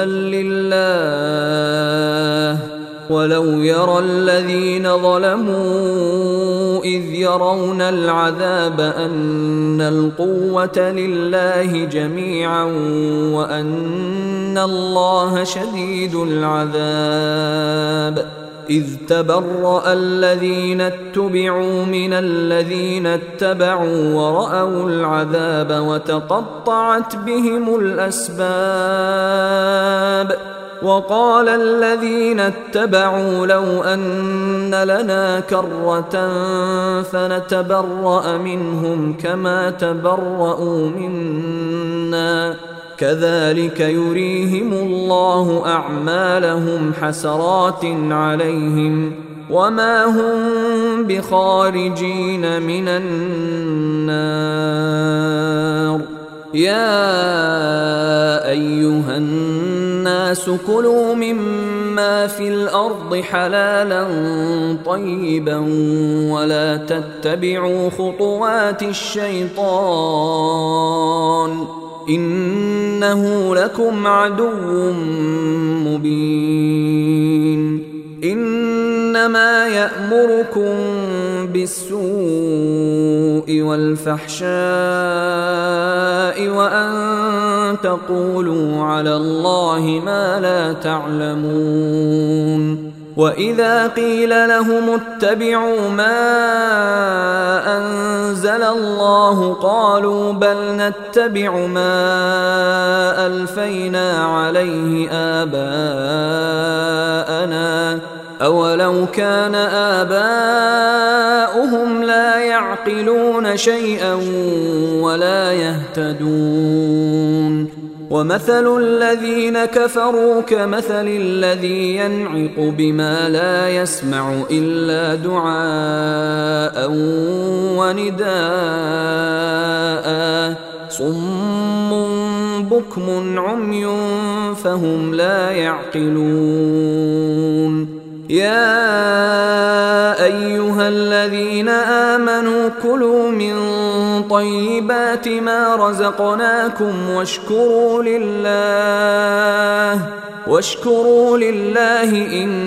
لله ولو يرى الذين ظلموا إذ يرون العذاب أن القوة لله جميعا وأن الله شديد العذاب إذ تبرأ الذين اتبعوا من الذين اتبعوا ورأوا العذاب وتقطعت بهم الأسباب وقال الذين اتبعوا لو أن لنا كرة فنتبرأ منهم كما تبرأوا منا كذلك يريهم الله أعمالهم حسرات عليهم وما هم بخارجين من النار يا أيها الناس كلوا مما في الأرض حلالا طيبا ولا تتبعوا خطوات الشيطان إنه لكم عدو مبين إنما يأمركم بالسوء والفحشاء وأن تقولوا على الله ما لا تعلمون وإذا قيل لهم اتبعوا ما أنزل الله قالوا بل نتبع ما ألفينا عليه آباءنا أولو كان آباؤهم لا يعقلون شيئا ولا يهتدون ومثل الذين كفروا كمثل الذي ينعق بما لا يسمع إلا دعاء ونداء صم بكم عمي فهم لا يعقلون يا أيها الذين آمنوا كلوا من طيبات ما رزقناكم واشكروا لله إن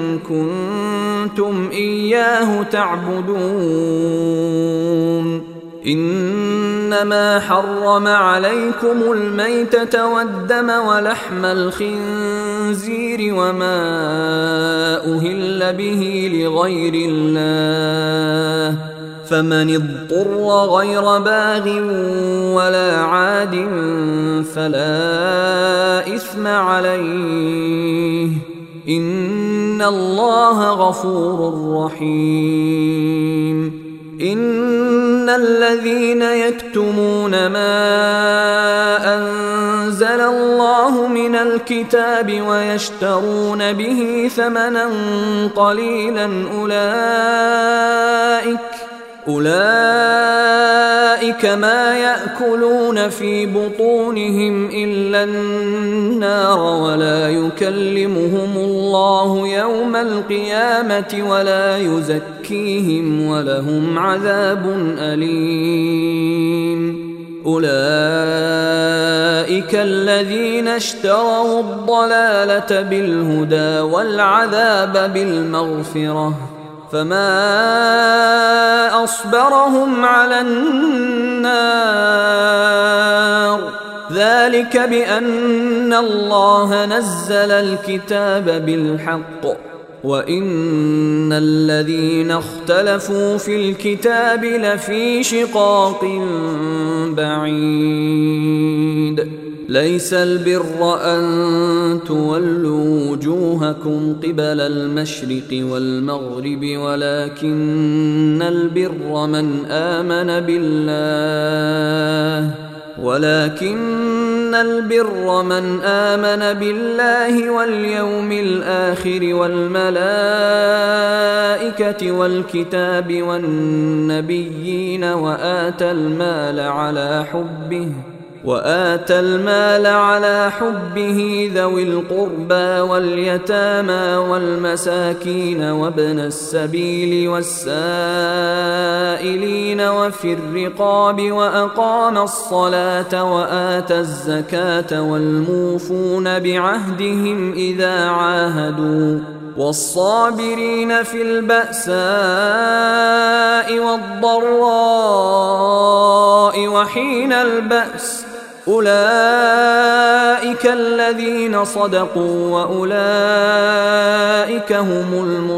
كنتم إياه تعبدون إنما حرم عليكم الميتة والدم ولحم الخنزير وما أهل به لغير الله فمن اضطر غير باغ ولا عاد فلا إثم عليه إن الله غفور رحيم إن الذين يكتمون ما أنزل الله من الكتاب ويشترون به ثمنا قليلا أولئك ما يأكلون في بطونهم إلا النار ولا يكلمهم الله يوم القيامة ولا يزكيهم ولهم عذاب أليم أولئك الذين اشتروا الضلالة بالهدى والعذاب بالمغفرة فما أصبرهم على النار ذلك بأن الله نزل الكتاب بالحق وإن الذين اختلفوا في الكتاب لفي شقاق بعيد ليس البر أن تولوا وجوهكم قبل المشرق والمغرب ولكن البر من آمن بالله واليوم الآخر والملائكة والكتاب والنبيين وآتى المال على حبه ذوي القربى واليتامى والمساكين وابن السبيل والسائلين وفي الرقاب وأقام الصلاة وآتى الزكاة والموفون بعهدهم إذا عاهدوا والصابرين في البأساء والضراء وحين البأس أولئك الذين صدقوا وأولئك هم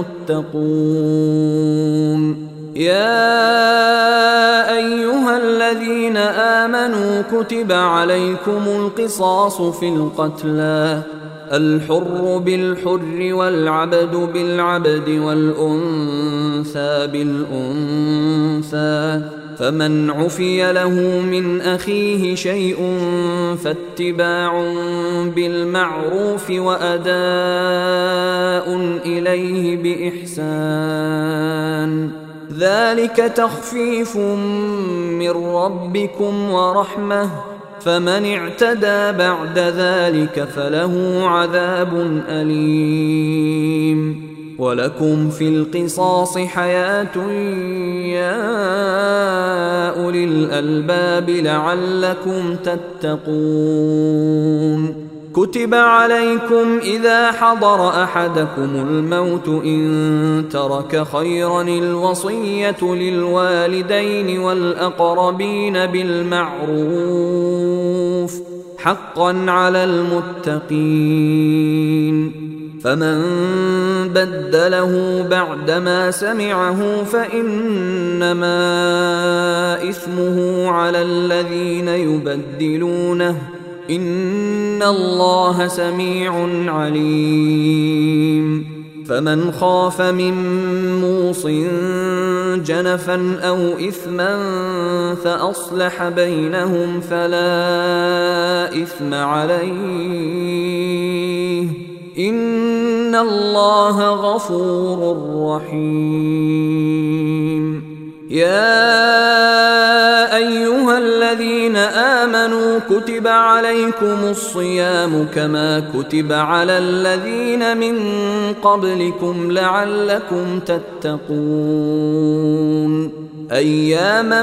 المتقون يا أيها الذين آمنوا كتب عليكم القصاص في القتلى الحر بالحر والعبد بالعبد والأنثى بالأنثى فمن عفي له من أخيه شيء فاتباع بالمعروف وأداء إليه بإحسان ذلك تخفيف من ربكم ورحمة فمن اعتدى بعد ذلك فله عذاب أليم ولكم في القصاص حياة يا أولي الألباب لعلكم تتقون. كتب عليكم إذا حضر أحدكم الموت إن ترك خيرا الوصية للوالدين والأقربين بالمعروف حقا على المتقين. فمن بدله بعدما سمعه فإنما إثمه على الذين يبدلونه إن الله سميع عليم. فمن خاف من موص جنفا أو إثما فأصلح بينهم فلا إثم عليه إن الله غفور رحيم. يا أيها الذين آمنوا كتب عليكم الصيام كما كتب على الذين من قبلكم لعلكم تتقون. أياما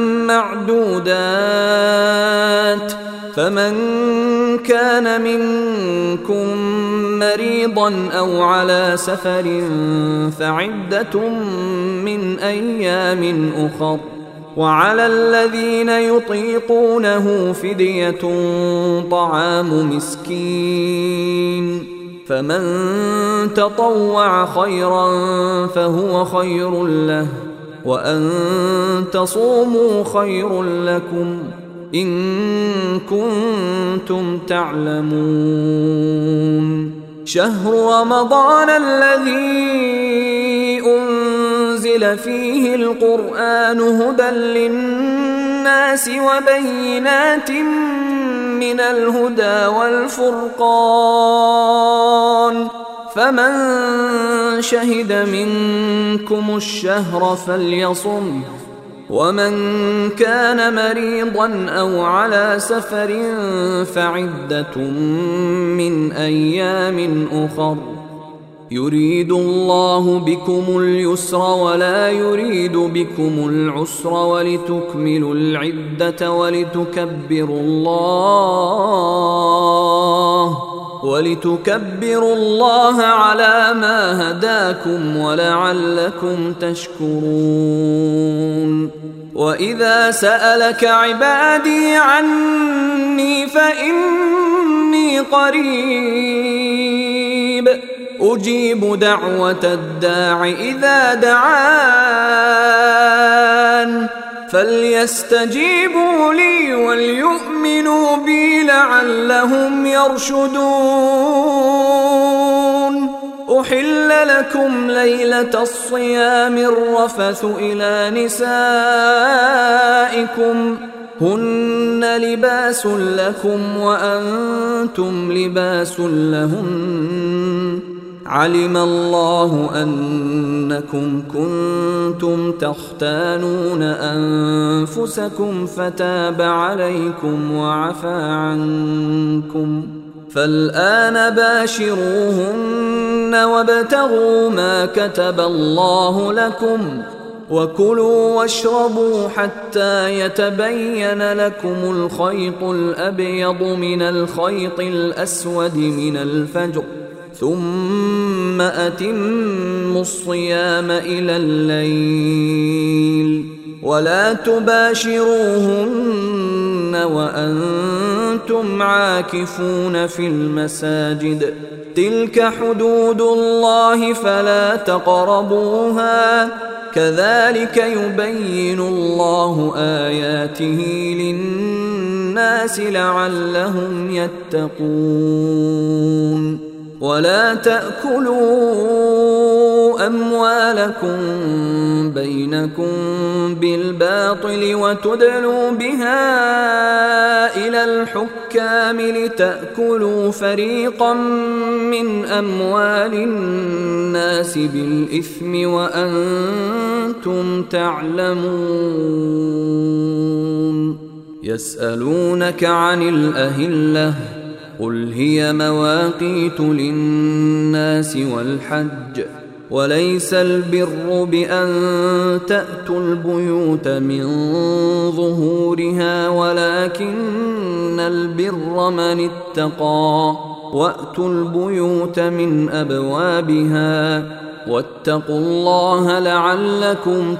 معدودات فمن كان منكم مريضا أو على سفر فعدة من أيام أخر وعلى الذين يطيقونه فدية طعام مسكين فمن تطوع خيرا فهو خير له وأن تصوموا خير لكم إن كنتم تعلمون. شهر رمضان الذي أنزل فيه القرآن هدى للناس وبينات من الهدى والفرقان فمن شهد منكم الشهر فليصم ومن كان مريضا أو على سفر فعدة من أيام أخر يريد الله بكم اليسر ولا يريد بكم العسر ولتكملوا العدة ولتكبروا الله على ما هداكم ولعلكم تشكرون. وإذا سألك عبادي عني فإني قريب أجيب دعوة الداع إذا دعان فليستجيبوا لي وليؤمنوا بي لعلهم يرشدون. أحل لكم ليلة الصيام الرفث إلى نسائكم هن لباس لكم وأنتم لباس لهن علم الله أنكم كنتم تختانون أنفسكم فتاب عليكم وعفى عنكم فالآن باشروهن وابتغوا ما كتب الله لكم وكلوا واشربوا حتى يتبين لكم الخيط الأبيض من الخيط الأسود من الفجر ثم أتموا الصيام إلى الليل ولا تباشروهن وأنتم عاكفون في المساجد تلك حدود الله فلا تقربوها كذلك يبين الله آياته للناس لعلهم يتقون. ولا تأكلوا أموالكم بينكم بالباطل وتدلوا بها إلى الحكام لتأكلوا فريقا من أموال الناس بالإثم وأنتم تعلمون. يسألونك عن الأهلة قل هي مواقيت للناس والحج وليس البر بأن تأتوا البيوت من ظهورها ولكن البر من اتقى وأتوا البيوت من أبوابها واتقوا الله لعلكم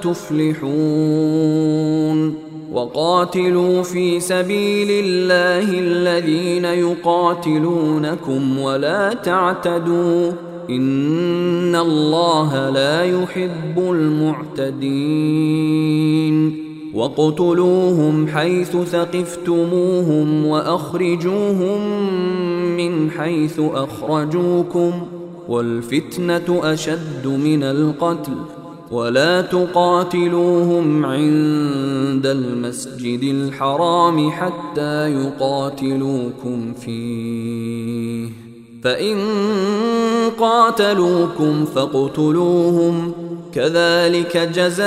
تفلحون وقاتلوا في سبيل الله الذين يقاتلونكم ولا تعتدوا إن الله لا يحب المعتدين وَاقْتُلُوهُمْ حَيْثُ ثَقِفْتُمُوهُمْ وَأَخْرِجُوهُمْ مِنْ حَيْثُ أَخْرَجُوكُمْ وَالْفِتْنَةُ أَشَدُّ مِنَ الْقَتْلِ وَلَا تُقَاتِلُوهُمْ عِندَ الْمَسْجِدِ الْحَرَامِ حَتَّى يُقَاتِلُوكُمْ فِيهِ فَإِنْ قَاتَلُوكُمْ فَاقْتُلُوهُمْ كذلك جزاء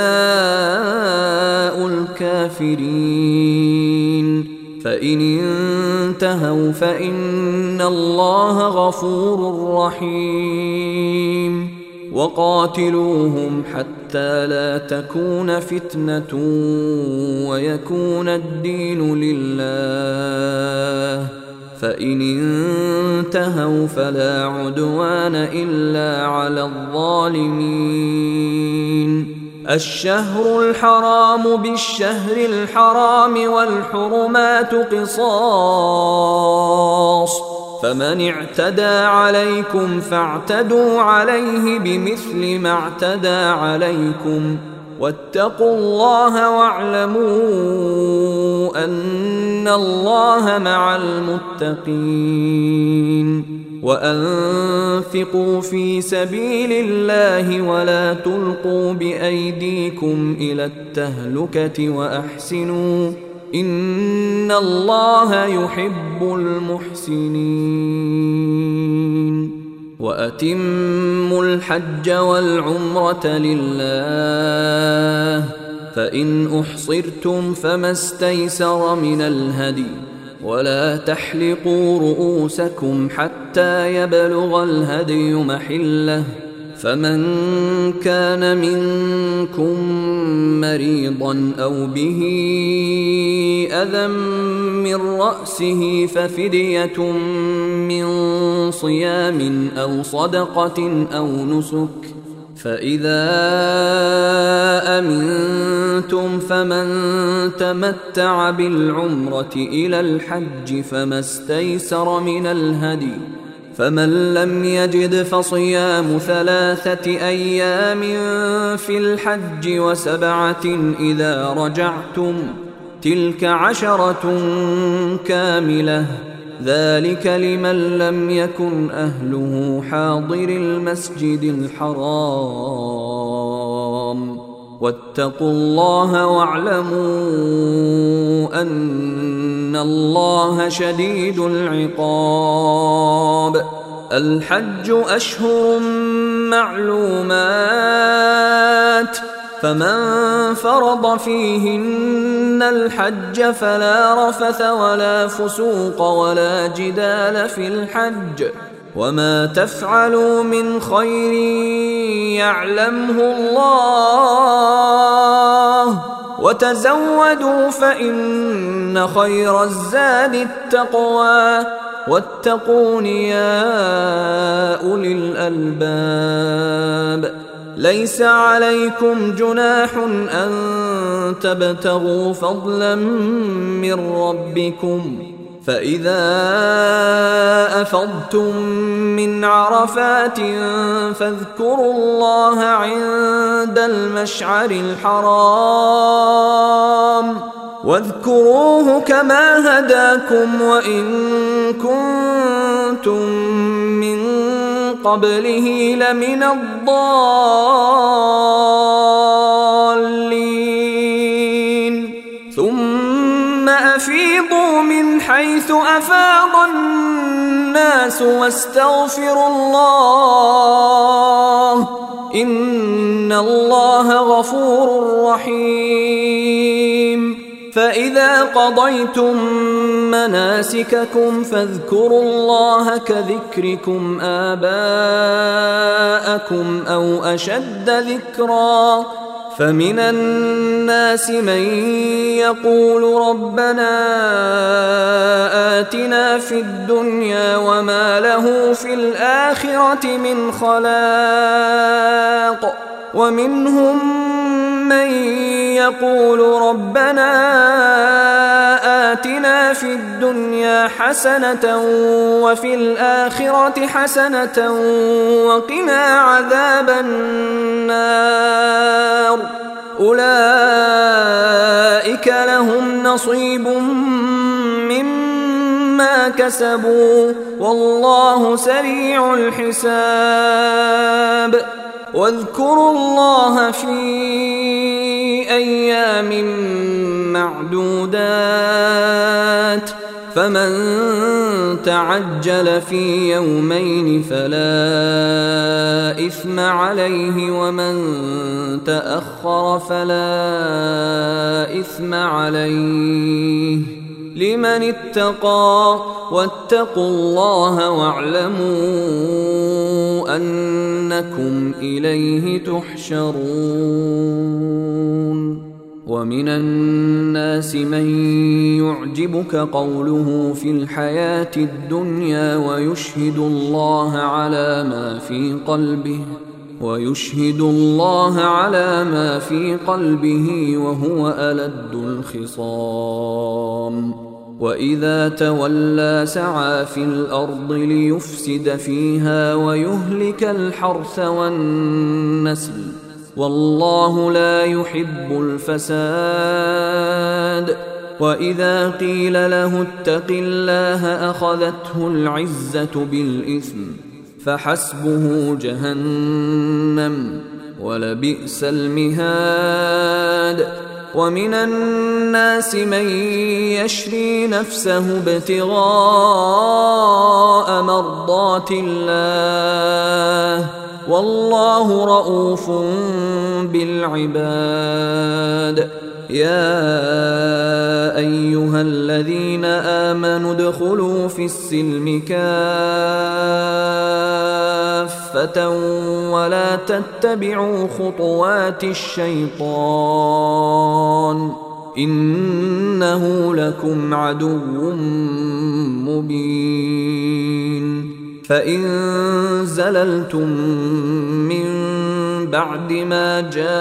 الكافرين فإن انتهوا فإن الله غفور رحيم وقاتلوهم حتى لا تكون فتنة ويكون الدين لله فإن انتهوا فلا عدوان إلا على الظالمين الشهر الحرام بالشهر الحرام والحرمات قصاص فمن اعتدى عليكم فاعتدوا عليه بمثل ما اعتدى عليكم واتقوا الله واعلموا أن الله مع المتقين وأنفقوا في سبيل الله ولا تلقوا بأيديكم إلى التهلكة وأحسنوا إن الله يحب المحسنين وأتموا الحج والعمرة لله فإن أحصرتم فما استيسر من الهدي ولا تحلقوا رؤوسكم حتى يبلغ الهدي محله فمن كان منكم مريضا أو به أذى من رأسه ففدية من صيام أو صدقة أو نسك فإذا أمنتم فمن تمتع بالعمرة إلى الحج فما استيسر من الهدي فمن لم يجد فصيام 3 أيام في الحج و7 إذا رجعتم تلك 10 كاملة ذلك لمن لم يكن أهله حاضر المسجد الحرام واتقوا الله واعلموا أن الله شديد العقاب الحج أشهر معلومات فمن فرض فيهن الحج فلا رفث ولا فسوق ولا جدال في الحج وما تفعلوا من خير يعلمه الله وتزودوا فإن خير الزاد التقوى واتقون يا أولي الألباب ليس عليكم جناح أن تبتغوا فضلا من ربكم فإذا أفضتم من عرفات فاذكروا الله عند المشعر الحرام واذكروه كما هداكم وإن كنتم من قبله لمن الضالين ثم أفيضوا من حيث أفاض الناس واستغفروا الله إن الله غفور رحيم فإذا قضيتم مناسككم فاذكروا الله كذكركم آباءكم آباءكم أو أشد ذكرا فمن الناس من يقول ربنا آتنا في الدنيا وما له في الآخرة من خلاق ومنهم من يقول ربنا آتنا في الدنيا حسنة وفي الآخرة حسنة وقنا عذاب النار أولئك لهم نصيب مما كسبوا والله سريع الحساب واذكروا الله في أيام معدودات فمن تعجل في يومين فلا إثم عليه ومن تأخر فلا إثم عليه لمن اتقى واتقوا الله واعلموا أنكم إليه تحشرون ومن الناس من يعجبك قوله في الحياة الدنيا ويشهد الله على ما في قلبه وهو ألد الخصام وإذا تولى سعى في الأرض ليفسد فيها ويهلك الحرث والنسل والله لا يحب الفساد وإذا قيل له اتق الله أخذته العزة بالإثم فحسبه جهنم ولبئس المهاد ومن الناس من يشري نفسه ابتغاء مرضات الله والله رؤوف بالعباد يا أيها الذين آمنوا ادخلوا في السلم كافة ولا تتبعوا خطوات الشيطان إنه لكم عدو مبين فإن زللتم من بعد ما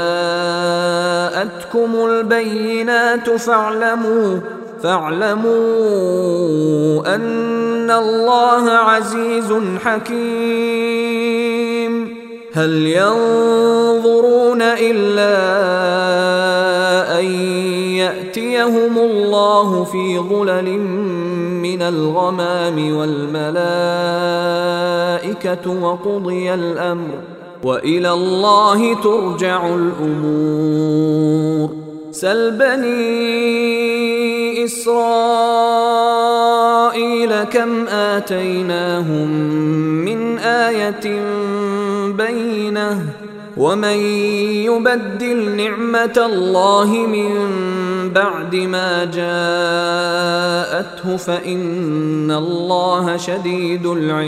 جاءتكم البينات فاعلموا أن الله عزيز حكيم هل ينظرون إلا أن يأتيهم الله في ظلل من الغمام والملائكة وقضي الأمر وإلى الله ترجع الأمور سل بني إسرائيل كم آتيناهم من آية بينة ومن يبدل نعمة الله من بعد ما جاءته فإن الله شديد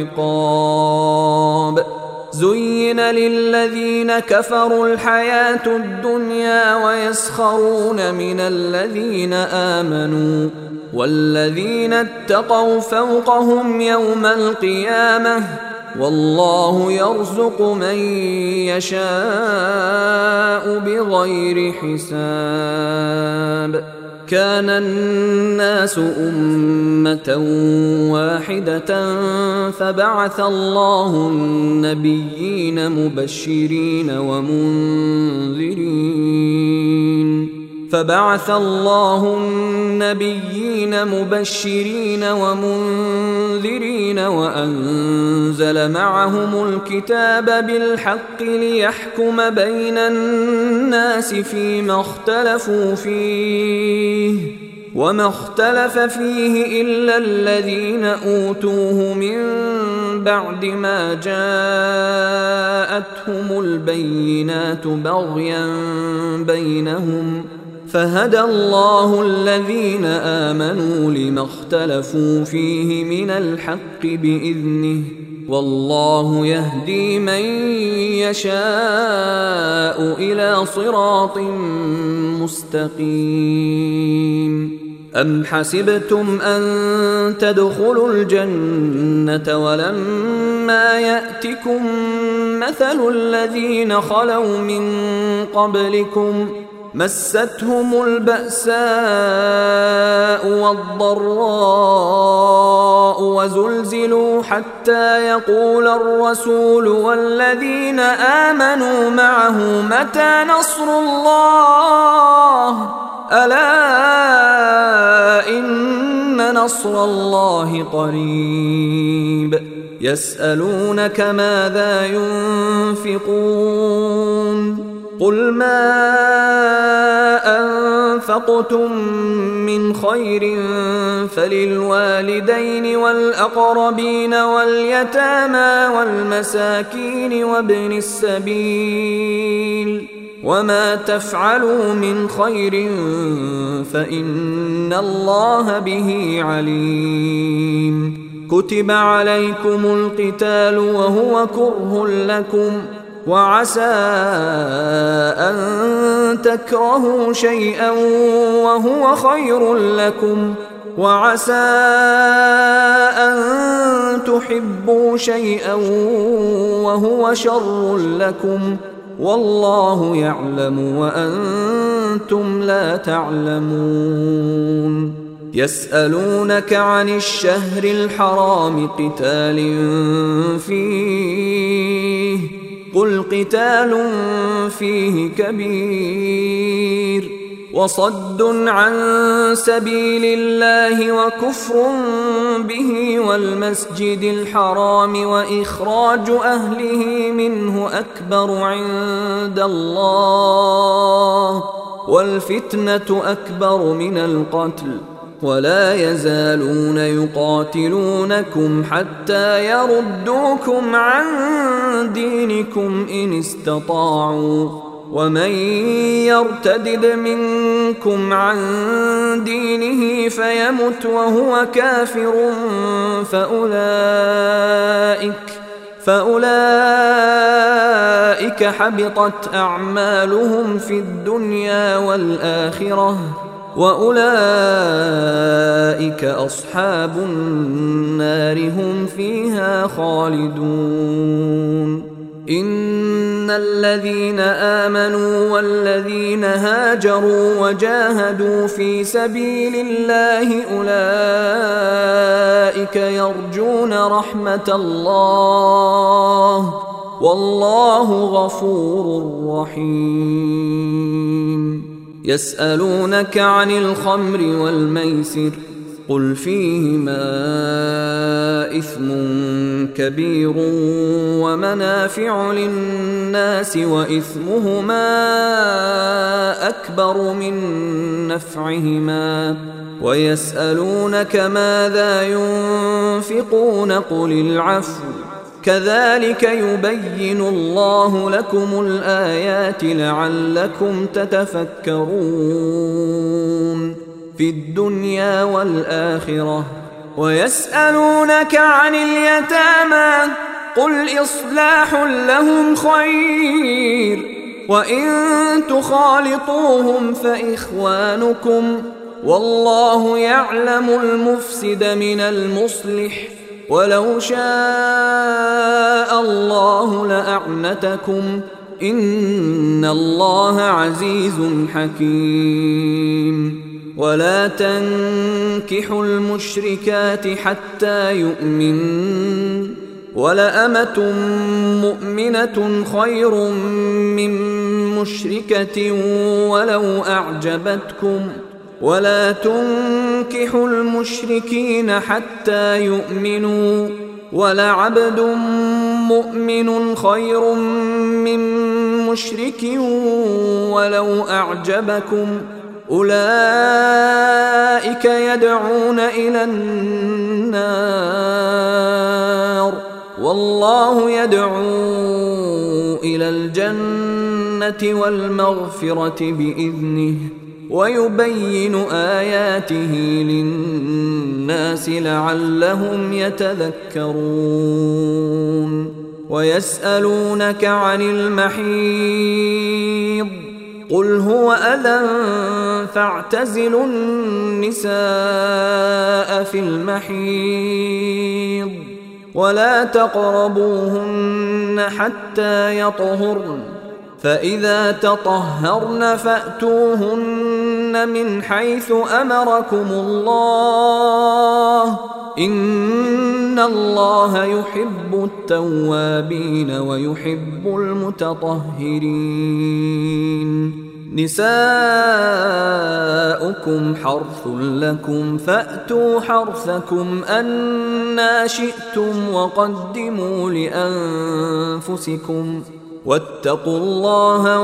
العقاب زين للذين كفروا الحياة الدنيا ويسخرون من الذين آمنوا والذين اتقوا فوقهم يوم القيامة والله يرزق من يشاء بغير حساب كان الناس أمة واحدة فبعث الله النبيين مبشرين ومنذرين وأنزل معهم الكتاب بالحق ليحكم بين الناس فيما اختلفوا فيه وما اختلف فيه إلا الذين أوتوه من بعد ما جاءتهم البينات بغيا بينهم فهدى الله الذين آمنوا لما اختلفوا فيه من الحق بإذنه والله يهدي من يشاء إلى صراط مستقيم. أم حسبتم أن تدخلوا الجنة ولما يأتكم مثل الذين خلوا من قبلكم مستهم البأساء والضراء وزلزلوا حتى يقول الرسول والذين آمنوا معه متى نصر الله ألا إن نصر الله قريب. يسألونك ماذا ينفقون قل ما أنفقتم من خير فللوالدين والأقربين واليتامى والمساكين وابن السبيل وما تفعلوا من خير فإن الله به عليم. كتب عليكم القتال وهو كره لكم وعسى أن تكرهوا شيئا وهو خير لكم وعسى أن تحبوا شيئا وهو شر لكم والله يعلم وأنتم لا تعلمون. يسألونك عن الشهر الحرام قتال فيه قل قتال فيه كبير وصد عن سبيل الله وكفر به والمسجد الحرام وإخراج أهله منه أكبر عند الله والفتنة أكبر من القتل ولا يزالون يقاتلونكم حتى يردوكم عن دينكم إن استطاعوا ومن يرتدد منكم عن دينه فيمت وهو كافر فأولئك حبطت أعمالهم في الدنيا والآخرة وأولئك أصحاب النار هم فيها خالدون. إن الذين آمنوا والذين هاجروا وجاهدوا في سبيل الله أولئك يرجون رحمة الله والله غفور رحيم. يسألونك عن الخمر والميسر قل فيهما إثم كبير ومنافع للناس وإثمهما أكبر من نفعهما ويسألونك ماذا ينفقون قل العفو كذلك يبين الله لكم الآيات لعلكم تتفكرون في الدنيا والآخرة. ويسألونك عن اليتامى قل إصلاح لهم خير وإن تخالطوهم فإخوانكم والله يعلم المفسد من المصلح ولو شاء الله لأعنتكم إن الله عزيز حكيم. ولا تنكحوا المشركات حتى يؤمنن ولأمة مؤمنة خير من مشركة ولو أعجبتكم ولا تنكحوا المشركين حتى يؤمنوا ولعبد مؤمن خير من مشرك ولو أعجبكم أولئك يدعون إلى النار والله يدعو إلى الجنة والمغفرة بإذنه ويبين آياته للناس لعلهم يتذكرون ويسألونك عن المحيض قل هو أذى فاعتزلوا النساء في المحيض ولا تقربوهن حتى يطهرن فإذا تطهرن فأتوهن من حيث أمركم الله إن الله يحب التوابين ويحب المتطهرين نساؤكم حرث لكم فأتوا حرثكم أنى شئتم وقدموا لأنفسكم واتقوا الله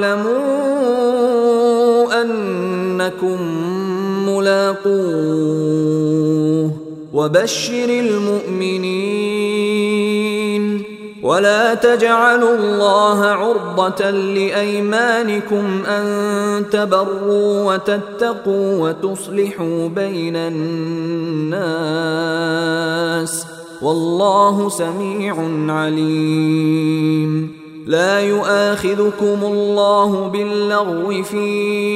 واعلموا أنكم ملاقوه وبشر المؤمنين ولا تجعلوا الله عرضة لأيمانكم أن تبروا وتتقوا وتصلحوا بين الناس والله سميع عليم لا يؤاخذكم الله باللغو في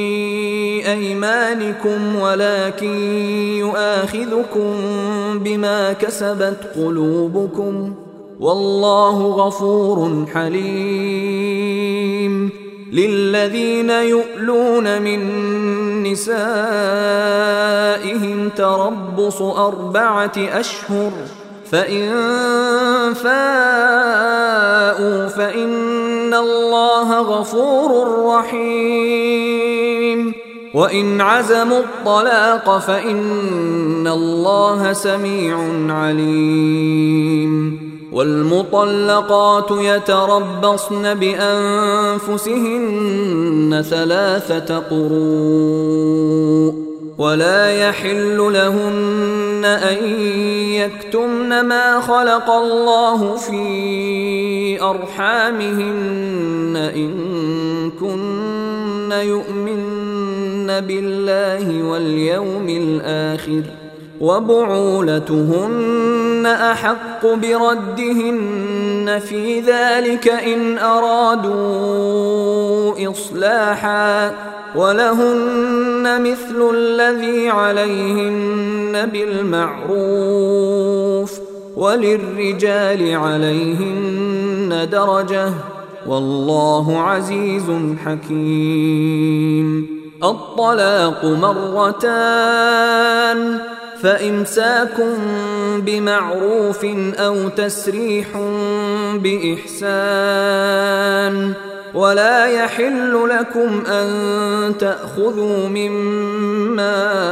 أيمانكم ولكن يؤاخذكم بما كسبت قلوبكم والله غفور حليم للذين يؤلون من نسائهم تربص 4 أشهر فإن فاءوا فإن الله غفور رحيم وإن عزموا الطلاق فإن الله سميع عليم والمطلقات يتربصن بأنفسهن 3 قروء ولا يحل لهن أن يكتمن ما خلق الله في أرحامهن إن كن يؤمن بالله واليوم الآخر وبعولتهن أحق بردهن في ذلك إن أرادوا إصلاحا ولهن مثل الذي عليهن بالمعروف وللرجال عليهن درجة والله عزيز حكيم الطلاق 2 فإمساك بمعروف أو تسريح بإحسان ولا يحل لكم أن تأخذوا مما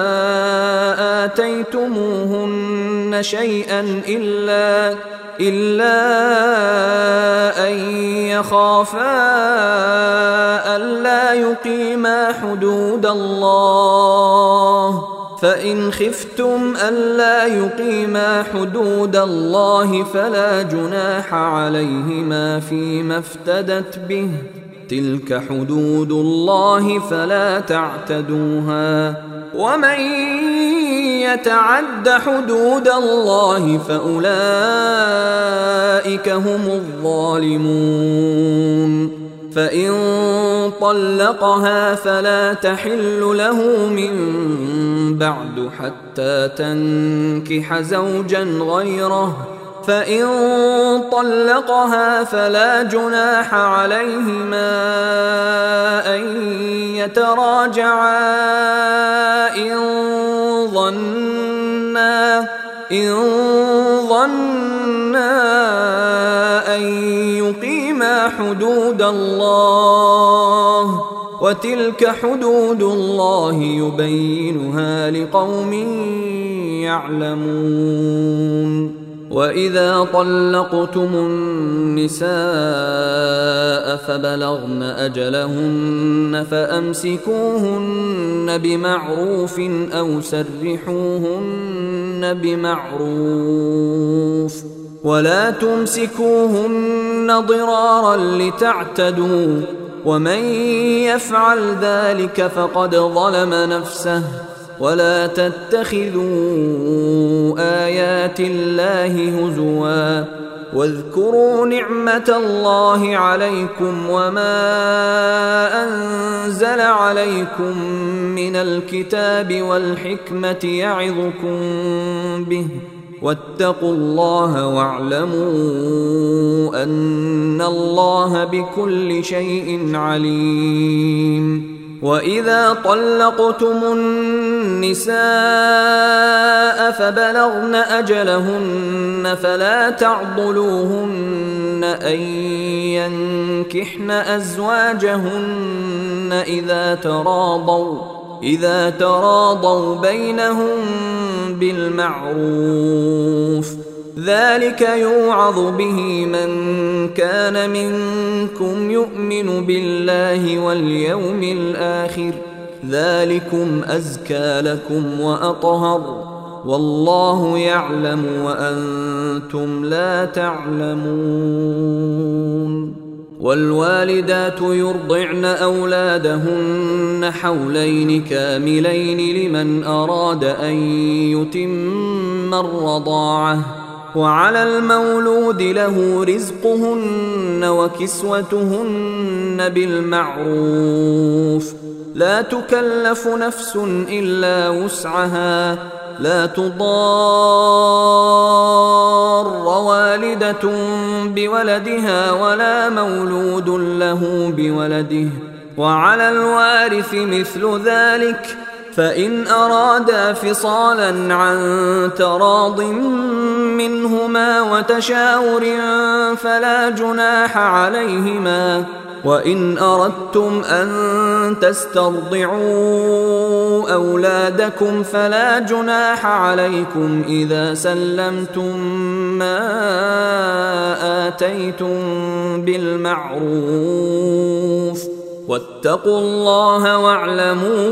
آتيتموهن شيئا إلا أن يخافا ألا يقيما حدود الله فإن خفتم ألا يقيما حدود الله فلا جناح عليهما فيما افتدت به تلك حدود الله فلا تعتدوها ومن يتعد حدود الله فأولئك هم الظالمون فإن طلقها فلا تحل له من بعد حتى تنكح زوجا غيره فإن طلقها فلا جناح عليهما أن يتراجعا إن ظنا أن يقيما حدود الله وتلك حدود الله يبينها لقوم يعلمون وإذا طلقتم النساء فبلغن أجلهن فأمسكوهن بمعروف أو سرحوهن بمعروف ولا تمسكوهن ضرارا لتعتدوا ومن يفعل ذلك فقد ظلم نفسه. ولا تتخذوا آيات الله هزوا واذكروا نعمة الله عليكم وما أنزل عليكم من الكتاب والحكمة يعظكم به واتقوا الله واعلموا أن الله بكل شيء عليم. وإذا طلقتم النساء فبلغن أجلهن فلا تعضلوهن أن ينكحن أزواجهن إذا تراضوا بينهم بالمعروف، ذلك يوعظ به من كان منكم يؤمن بالله واليوم الآخر، ذلكم أزكى لكم وأطهر، والله يعلم وأنتم لا تعلمون. والوالدات يرضعن أولادهن حولين كاملين لمن أراد أن يتم الرضاعة، وعلى المولود له رزقهن وكسوتهن بالمعروف، لا تكلف نفس إلا وسعها، لا تضار والدة بولدها ولا مولود له بولده، وعلى الوارث مثل ذلك، فإن أرادا فصالا عن تراض منهما وتشاور فلا جناح عليهما. وإن أردتم أن تسترضعوا أولادكم فلا جناح عليكم إذا سلمتم ما آتيتم بالمعروف، واتقوا الله واعلموا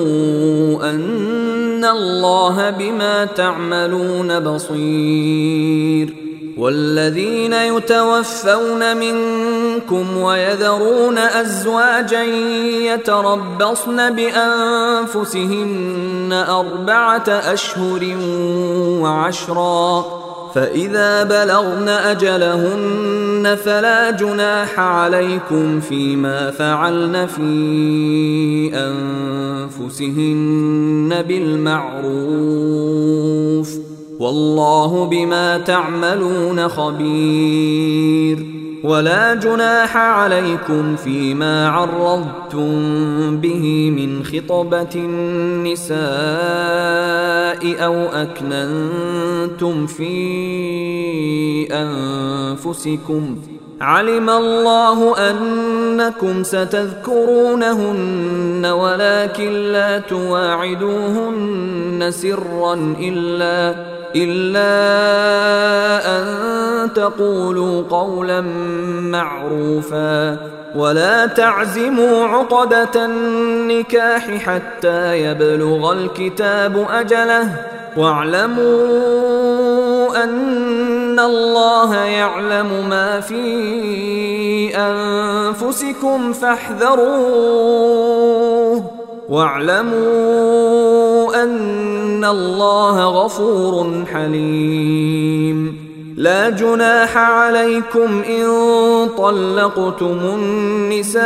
أن الله بما تعملون بصير. والذين يتوفون منكم ويذرون أزواجا يتربصن بأنفسهن 4 أشهر وعشرا، فإذا بلغن أجلهن فلا جناح عليكم فيما فعلن في أنفسهن بالمعروف، والله بما تعملون خبير. ولا جناح عليكم فيما عرضتم به من خطبة النساء أو أكننتم في أنفسكم، علم الله أنكم ستذكرونهن ولكن لا تواعدوهن سرا إلا أن تقولوا قولا معروفا، ولا تعزموا عقدة النكاح حتى يبلغ الكتاب أجله، واعلموا أن الله يعلم ما في أنفسكم فاحذروه، واعلموا أن الله غفور حليم. لا جناح عليكم إن طلقتم النساء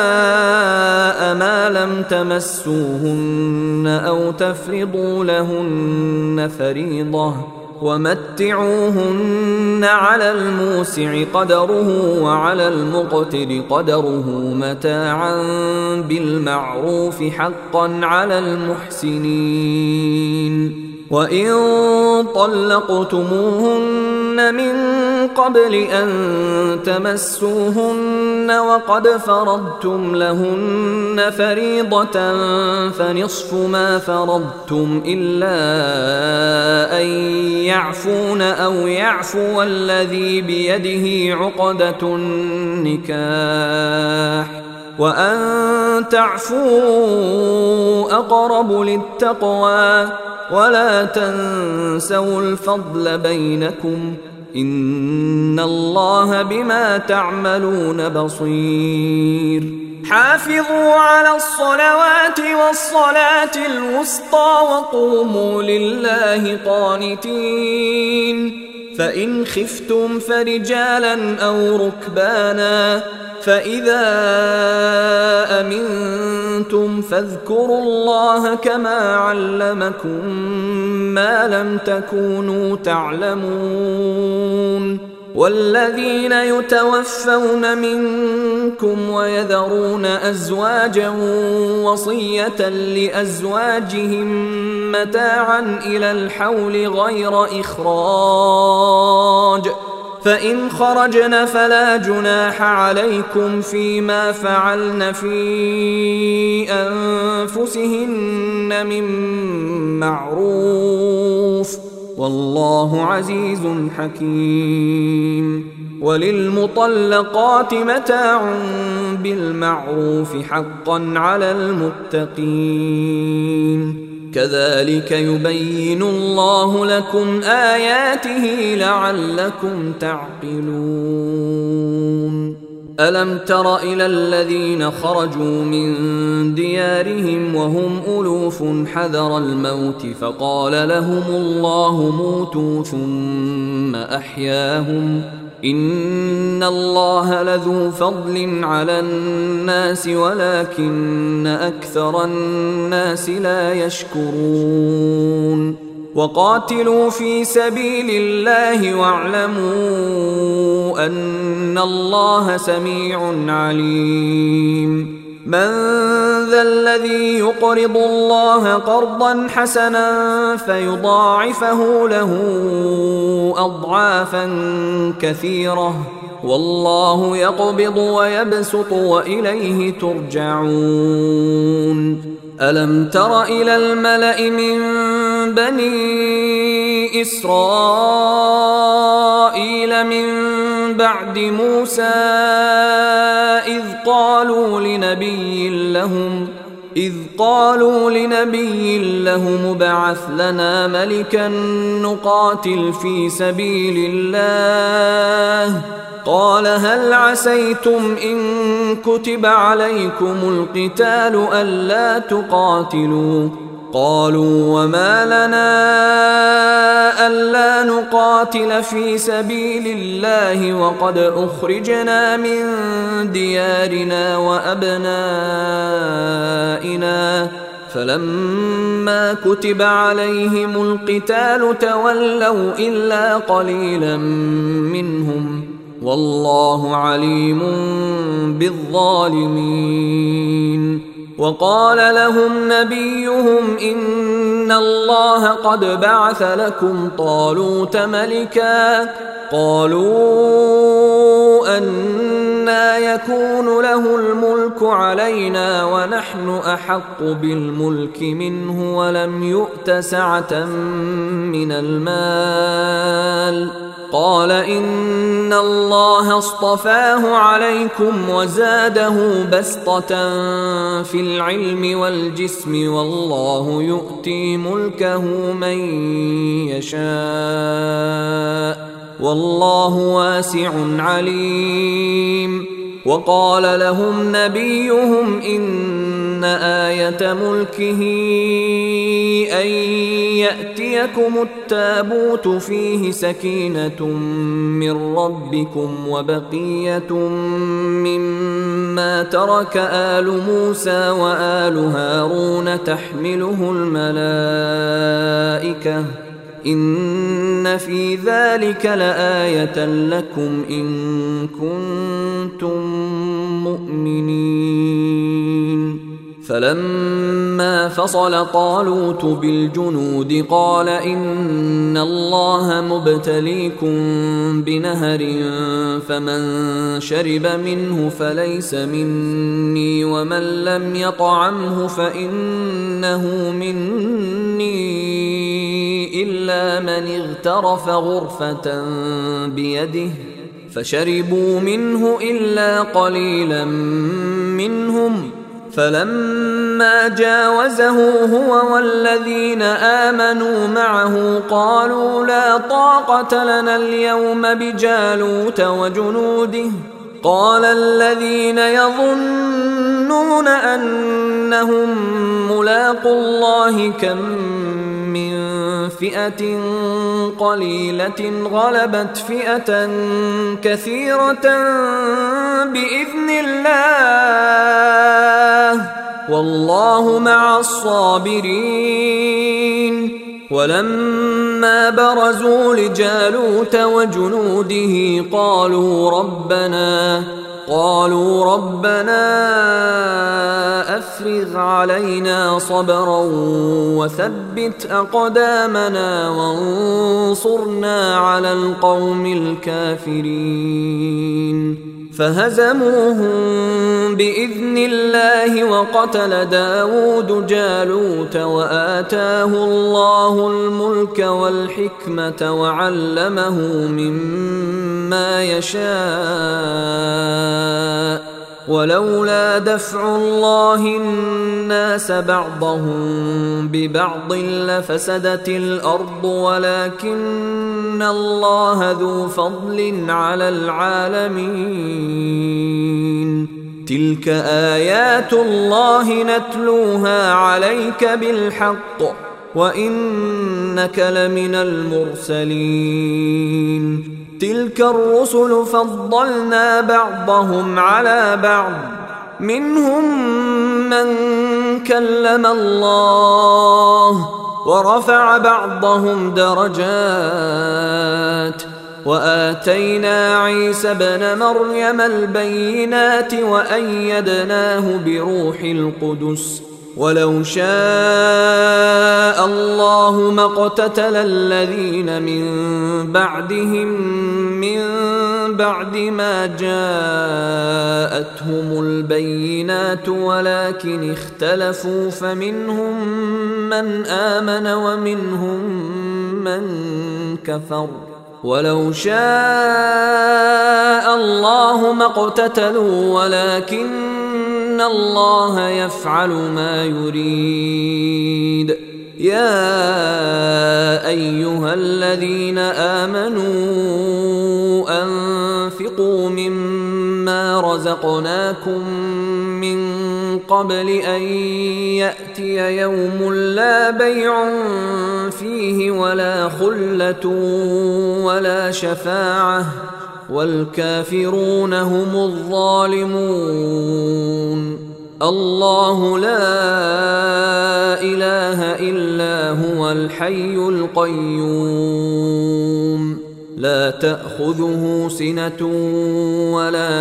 ما لم تمسوهن أو تفرضوا لهن فريضة، ومتعوهن على الموسع قدره وعلى المقتر قدره متاعا بالمعروف حقا على المحسنين. وإن طلقتموهن من قبل أن تمسوهن وقد فرضتم لهن فريضة فنصف ما فرضتم إلا أن يعفون أو يعفو الذي بيده عقدة النكاح، وأن تعفوا أقرب للتقوى، ولا تنسوا الفضل بينكم، إن الله بما تعملون بصير. حافظوا على الصلوات والصلاة الوسطى وقوموا لله قانتين فإن خفتم فرجالا أو ركبانا فإذا أمنتم فاذكروا الله كما علمكم ما لم تكونوا تعلمون والذين يتوفون منكم ويذرون أزواجا وصية لأزواجهم متاعا إلى الحول غير إخراج فإن خرجن فلا جناح عليكم فيما فعلن في أنفسهن من معروف والله عزيز حكيم وللمطلقات متاع بالمعروف حقا على المتقين كذلك يبين الله لكم آياته لعلكم تعقلون ألم تر إلى الذين خرجوا من ديارهم وهم ألوف حذر الموت فقال لهم الله موتوا ثم أحياهم إن الله لذو فضل على الناس ولكن أكثر الناس لا يشكرون وقاتلوا في سبيل الله واعلموا أن الله سميع عليم من ذا الذي يقرض الله قرضا حسنا فيضاعفه له أضعافا كثيرة والله يقبض ويبسط وإليه ترجعون ألم تر إلى الملأ من بني إسرائيل من بعد موسى إذ قالوا لنبي لهم ابعث لنا ملكا نقاتل في سبيل الله قال هل عسيتم إن كتب عليكم القتال ألا تقاتلوا قالوا وما لنا ألا نقاتل في سبيل الله وقد أخرجنا من ديارنا وأبنائنا فلما كتب عليهم القتال تولوا إلا قليلا منهم والله عليم بالظالمين وقال لهم نبيهم إن الله قد بعث لكم طالوت ملكا قالوا أنى يكون له الملك علينا ونحن أحق بالملك منه ولم يؤت سعة من المال قال إن الله اصطفاه عليكم وزاده بسطة في العلم والجسم والله يؤتي ملكه من يشاء والله واسع عليم وقال لهم نبيهم إن آية ملكه أن يأتيكم التابوت فيه سكينة من ربكم وبقية مما ترك آل موسى وآل هارون تحمله الملائكة إن في ذلك لآية لكم إن كنتم مؤمنين فلما فصل طالوت بالجنود قال إن الله مبتليكم بنهر فمن شرب منه فليس مني ومن لم يطعمه فإنه مني إلا من اغترف غرفة بيده فشربوا منه إلا قليلا منهم فلما جاوزه هو والذين آمنوا معه قالوا لا طاقة لنا اليوم بجالوت وجنوده قال الذين يظنون يظنون أنهم ملاقو الله كم من فئة قليلة غلبت فئة كثيرة بإذن الله والله مع الصابرين. ولما برزوا لجالوت وجنوده قالوا ربنا أفرغ علينا صبرا وثبت أقدامنا وانصرنا على القوم الكافرين. فهزموهم بإذن الله وقتل داود جالوت وآتاه الله الملك والحكمة وعلمه مما يشاء ولولا دفع الله الناس بعضهم ببعض لفسدت الأرض ولكن الله ذو فضل على العالمين. تلك آيات الله نتلوها عليك بالحق وإنك لمن المرسلين. تلك الرسل فضلنا بعضهم على بعض منهم من كلم الله ورفع بعضهم درجات وآتينا عيسى ابن مريم البينات وأيدناه بروح القدس ولو شاء الله ما اقتتل الذين من بعدهم من بعد ما جاءتهم البينات ولكن اختلفوا فمنهم من آمن ومنهم من كفر ولو شاء الله ما اقتتلوا ولكن الله يفعل ما يريد. يا أيها الذين آمنوا أنفقوا مما رزقناكم من قبل أن يأتي يوم لا بيع فيه ولا خلة ولا شفاعة والكافرون هم الظالمون. الله لا إله إلا هو الحي القيوم لا تأخذه سنة ولا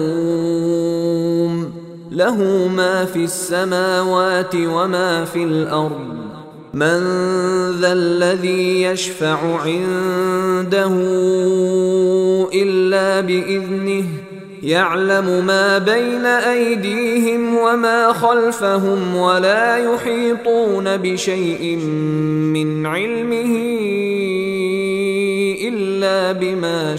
نوم له ما في السماوات وما في الأرض. من ذا الذي يشفع عنده إلا بإذنه يعلم ما بين أيديهم وما خلفهم ولا يحيطون بشيء من علمه إلا بما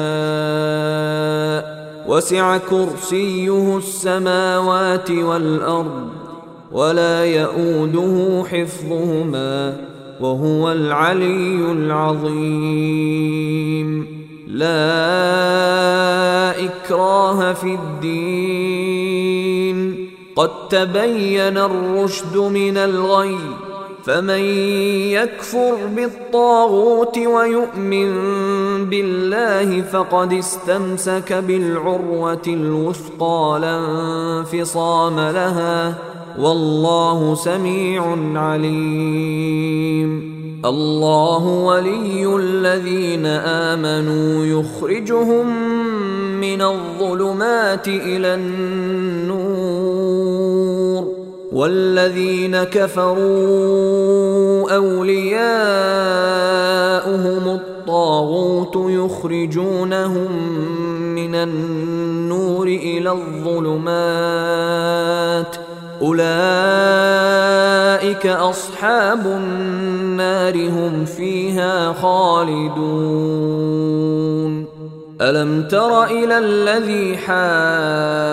شاء وسع كرسيه السماوات والأرض ولا يؤوده حفظهما وهو العلي العظيم. لا إكراه في الدين قد تبين الرشد من الغي فمن يكفر بالطاغوت ويؤمن بالله فقد استمسك بالعروة الوثقى لا انفصام لها والله سميع عليم. الله ولي الذين آمنوا يخرجهم من الظلمات إلى النور والذين كفروا أولياؤهم الطاغوت يخرجونهم من النور إلى الظلمات أولئك أصحاب النار هم فيها خالدون. ألم تر إلى الذي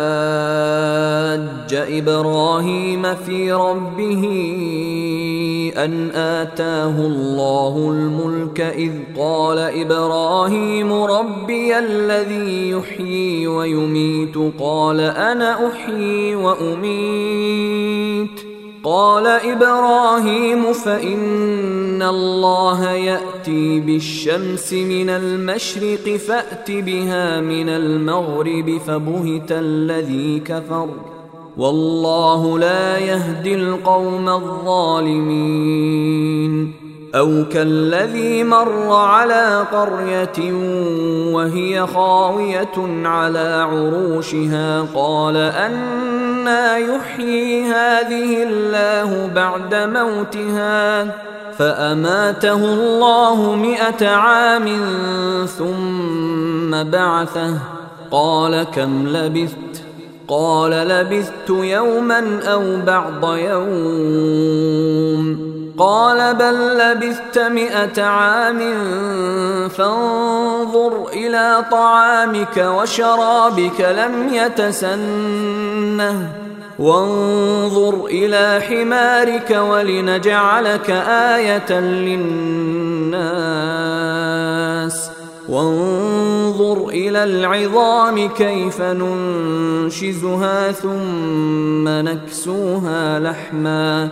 حاج إبراهيم في ربه أن آتاه الله الملك إذ قال إبراهيم ربي الذي يحيي ويميت قال أنا أحيي وأميت قال إبراهيم فإن الله يأتي بالشمس من المشرق فأت بها من المغرب فبهت الذي كفر والله لا يهدي القوم الظالمين أو كالذي مر على قرية وهي خاوية على عروشها قال أنى يحيي هذه الله بعد موتها فأماته الله 100 عام ثم بعثه قال كم لبثت قال لبثت يوما أو بعض يوم قال بل لبثت 100 عام فانظر إلى طعامك وشرابك لم يتسنه وانظر إلى حمارك ولنجعلك آية للناس وانظر إلى العظام كيف ننشزها ثم نكسوها لحما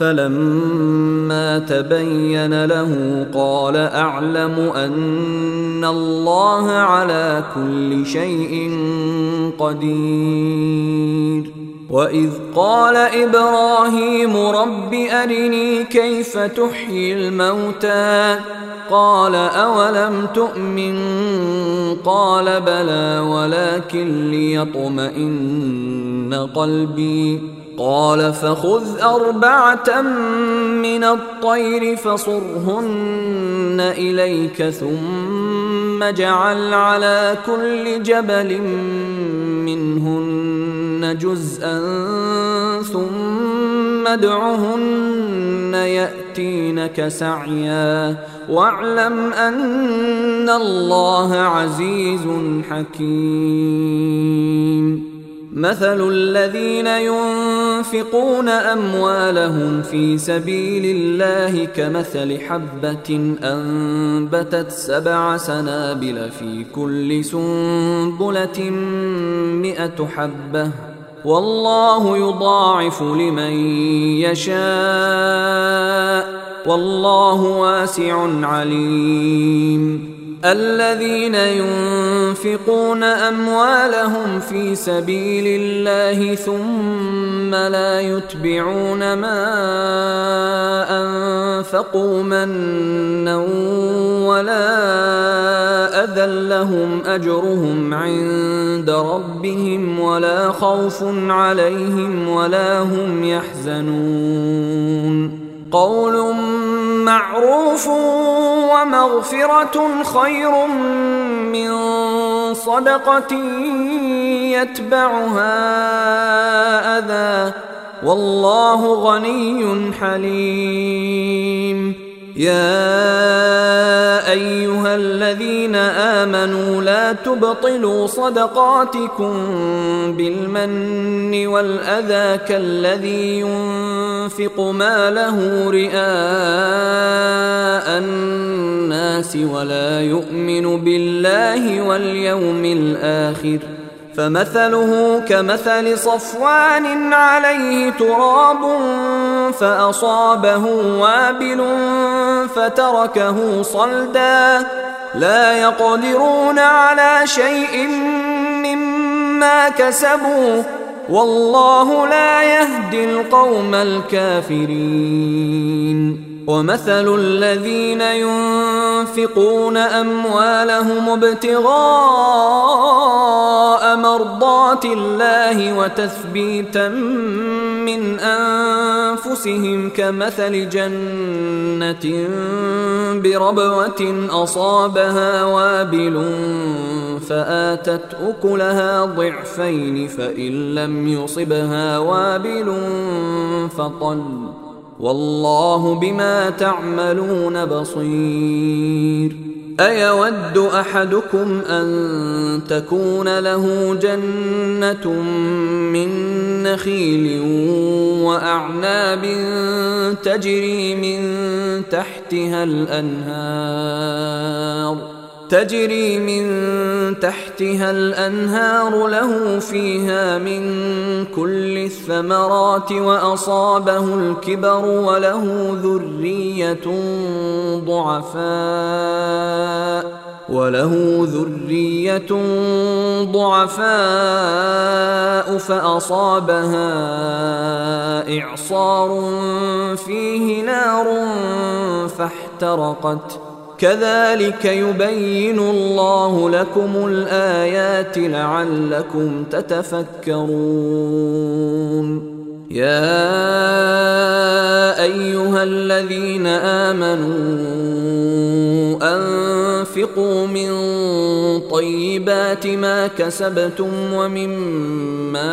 فلما تبين له قال أعلم أن الله على كل شيء قدير وإذ قال إبراهيم رب أرني كيف تحيي الموتى قال أولم تؤمن قال بلى ولكن ليطمئن قلبي قال فخذ 4 من الطير فصرهن إليك ثم اجعل على كل جبل منهن جزءا ثم ادعهن يأتينك سعيا واعلم أن الله عزيز حكيم مثل الذين ينفقون أموالهم في سبيل الله كمثل حبة أنبتت 7 سنابل في كل سنبلة 100 حبة والله يضاعف لمن يشاء والله واسع عليم الذين ينفقون أموالهم في سبيل الله ثم لا يتبعون ما أنفقوا منا ولا أذى لهم أجرهم عند ربهم ولا خوف عليهم ولا هم يحزنون قول معروف ومغفرة خير من صدقة يتبعها أذى والله غني حليم يا أيها الذين آمنوا لا تبطلوا صدقاتكم بالمن والأذى كالذي ينفق ماله رئاء الناس ولا يؤمن بالله واليوم الآخر فمثله كمثل صفوان عليه تراب فأصابه وابل فتركه صلدا لا يقدرون على شيء مما كسبوا والله لا يهدي القوم الكافرين ومثل الذين ينفقون أموالهم ابتغاء مرضات الله وتثبيتا من أنفسهم كمثل جنة بربوة أصابها وابل فآتت أكلها ضعفين فإن لم يصبها وابل فطل والله بما تعملون بصير أيود أحدكم أن تكون له جنة من نخيل وأعناب تجري من تحتها الأنهار له فيها من كل الثمرات وأصابه الكبر وله ذرية ضعفاء فأصابها إعصار فيه نار فاحترقت كذلك يبين الله لكم الآيات لعلكم تتفكرون يا أيها الذين آمنوا أنفقوا من طيبات ما كسبتم ومما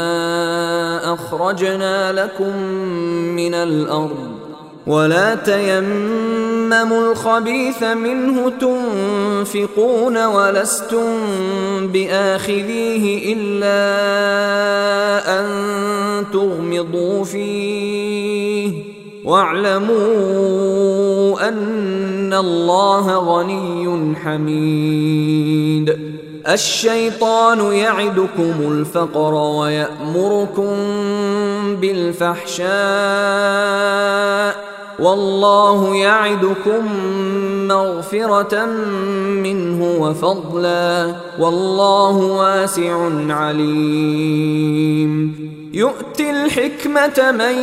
أخرجنا لكم من الأرض ولا تيمموا الخبيث منه تنفقون ولستم بآخذيه إلا أن تغمضوا فيه واعلموا أن الله غني حميد الشيطان يعدكم الفقر ويأمركم بالفحشاء والله يعدكم مغفرة منه وفضلا والله واسع عليم يؤتي الحكمة من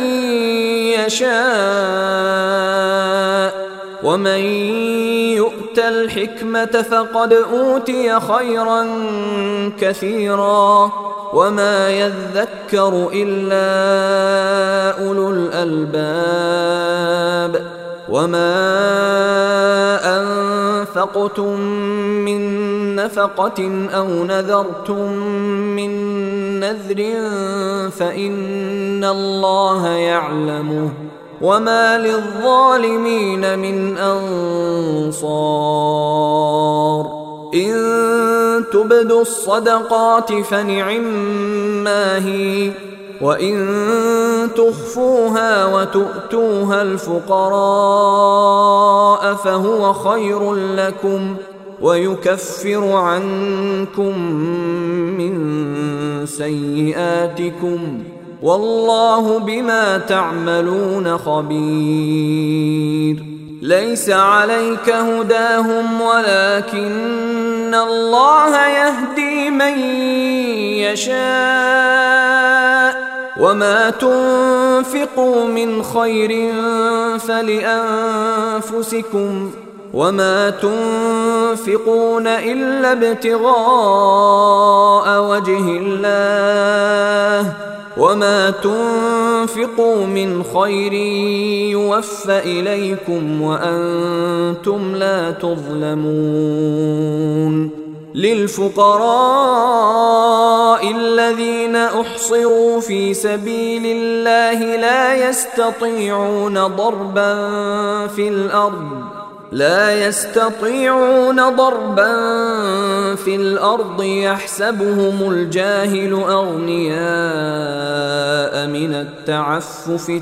يشاء ومن يؤت الحكمة فقد أوتي خيرا كثيرا وما يذكر إلا أولو الألباب وما أنفقتم من نفقة أو نذرتم من نذر فإن الله يعلمه وما للظالمين من أنصار إن تبدوا الصدقات فنعما هي وإن تخفوها وتؤتوها الفقراء فهو خير لكم ويكفر عنكم من سيئاتكم والله بما تعملون خبير ليس عليك هداهم ولكن الله يهدي من يشاء وما تنفقوا من خير فلأنفسكم وما تنفقون إلا ابتغاء وجه الله وما تنفقوا من خير يوفى إليكم وأنتم لا تظلمون للفقراء الذين أحصروا في سبيل الله لا يستطيعون ضربا في الأرض يحسبهم الجاهل أغنياء من التعفف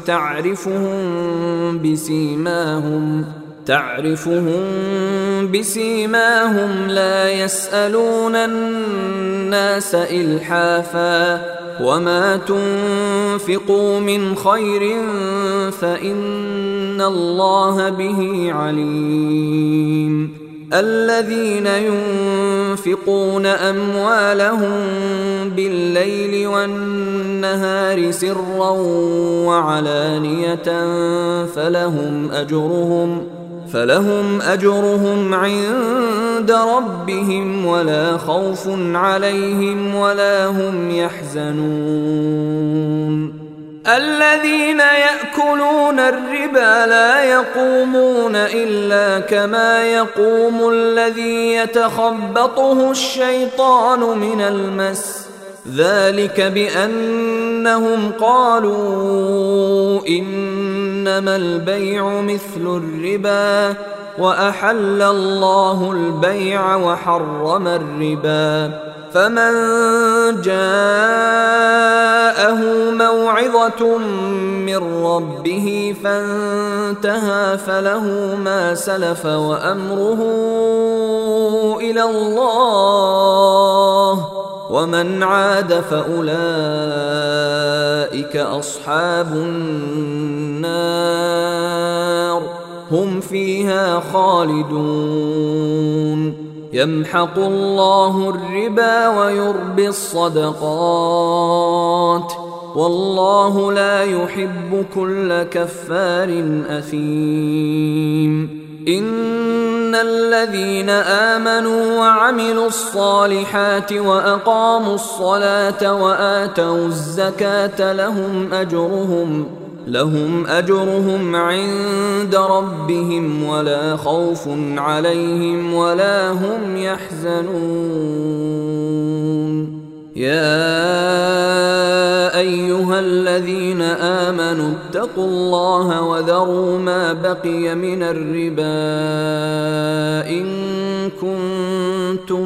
تعرفهم بسيماهم لا يسألون الناس إلحافا وما تنفقوا من خير فإن الله به عليم الذين ينفقون أموالهم بالليل والنهار سرا وعلانية فلهم أجرهم عند ربهم ولا خوف عليهم ولا هم يحزنون الذين يأكلون الربا لا يقومون إلا كما يقوم الذي يتخبطه الشيطان من المس ذلك بأنهم قالوا إنما البيع مثل الربا وأحل الله البيع وحرم الربا. فمن جاءه موعظة من ربه فانتهى فله ما سلف وأمره إلى الله، ومن عاد فأولئك أصحاب النار هم فيها خالدون. يمحق الله الربا ويربي الصدقات، والله لا يحب كل كفار أثيم. إن الذين آمنوا وعملوا الصالحات وأقاموا الصلاة وآتوا الزكاة لهم أجرهم عند ربهم ولا خوف عليهم ولا هم يحزنون. يا أيها الذين آمنوا اتقوا الله وذروا ما بقي من الربا إن كنتم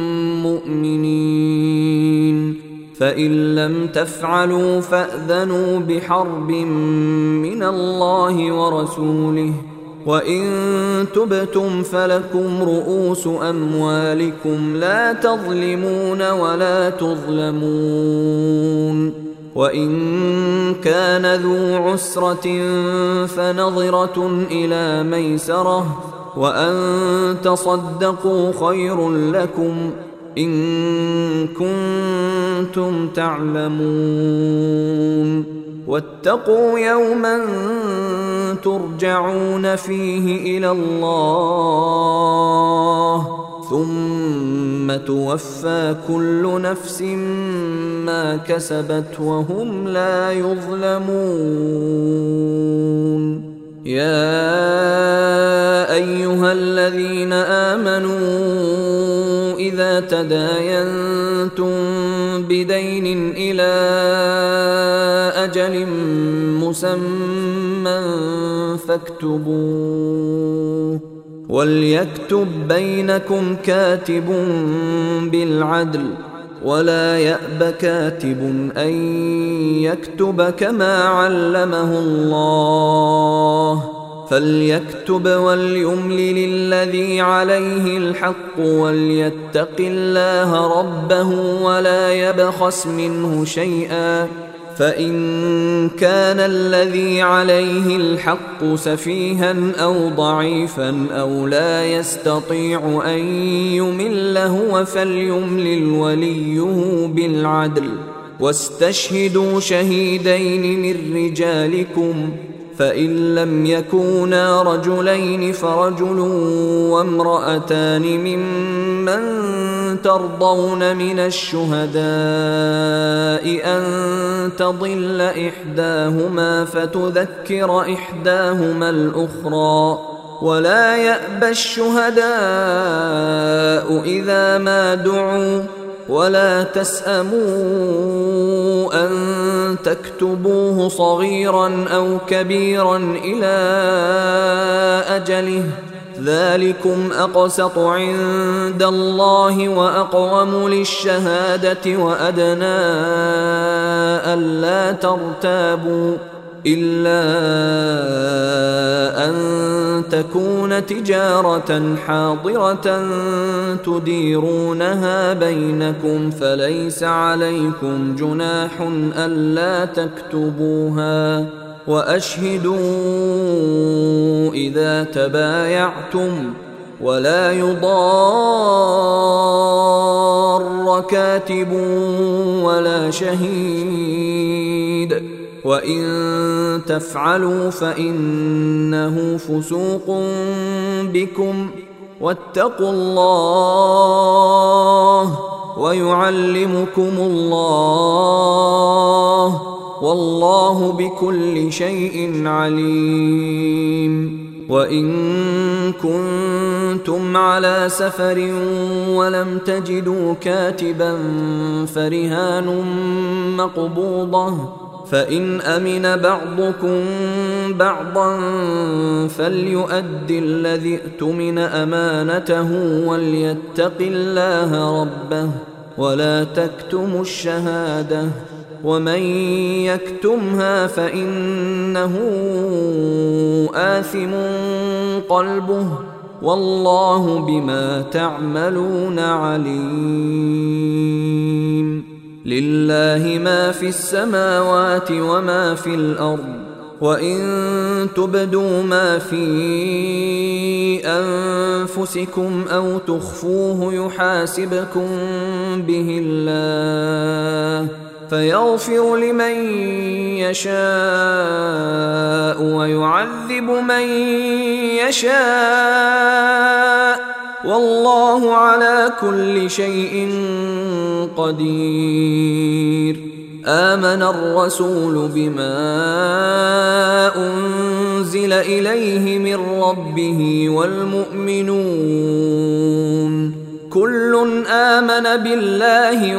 مؤمنين، فإن لم تفعلوا فأذنوا بحرب من الله ورسوله، وإن تبتم فلكم رؤوس أموالكم لا تظلمون ولا تظلمون. وإن كان ذو عسرة فنظرة إلى ميسرة، وأن تصدقوا خير لكم إن كنتم تعلمون. واتقوا يوما ترجعون فيه إلى الله ثم توفى كل نفس ما كسبت وهم لا يظلمون. يا أيها الذين آمنوا إذا تداينتم بدين إلى أجل مسمى فاكتبوه، وليكتب بينكم كاتب بالعدل، ولا يأب كاتب أن يكتب كما علمه الله، فليكتب وليملل الذي عليه الحق وليتق الله ربه ولا يبخس منه شيئا، فإن كان الذي عليه الحق سفيها أو ضعيفا أو لا يستطيع أن يمل هو فليملل وليه بالعدل، واستشهدوا شهيدين من رجالكم، فإن لم يكونا رجلين فرجل وامرأتان ممن ترضون من الشهداء أن تضل إحداهما فتذكر إحداهما الأخرى، ولا يأبى الشهداء إذا ما دعوا، ولا تسأموا أن تكتبوه صغيرا أو كبيرا إلى أجله، ذلكم أقسط عند الله وأقوم للشهادة وأدنى ألا ترتابوا، إلا أن تكون تجارة حاضرة تديرونها بينكم فليس عليكم جناح ألا تكتبوها، وأشهدوا إذا تبايعتم، ولا يضار كاتب ولا شهيد، وإن تفعلوا فإنه فسوق بكم، واتقوا الله ويعلمكم الله، والله بكل شيء عليم. وإن كنتم على سفر ولم تجدوا كاتبا فرهان مقبوضة، فإن أمن بعضكم بعضا فليؤد الذي اؤتمن أمانته وليتق الله ربه ولا تكتموا الشهادة ومن يكتمها فإنه آثم قلبه والله بما تعملون عليم. لله ما في السماوات وما في الأرض وإن تبدوا ما في أنفسكم أو تخفوه يحاسبكم به الله فيغفر لمن يشاء ويعذب من يشاء والله على كل شيء قدير. آمن الرسول بما أنزل إليه من ربه والمؤمنون كل آمن بالله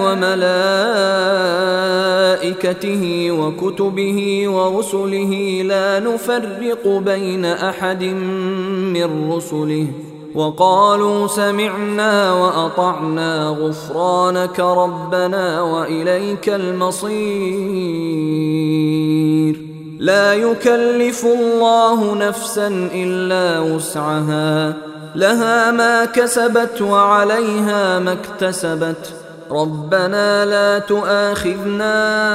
وملائكته وكتبه ورسله لا نفرق بين أحد من رسله وقالوا سمعنا وأطعنا غفرانك ربنا وإليك المصير. لا يكلف الله نفسا إلا وسعها لها ما كسبت وعليها ما اكتسبت ربنا لا تؤاخذنا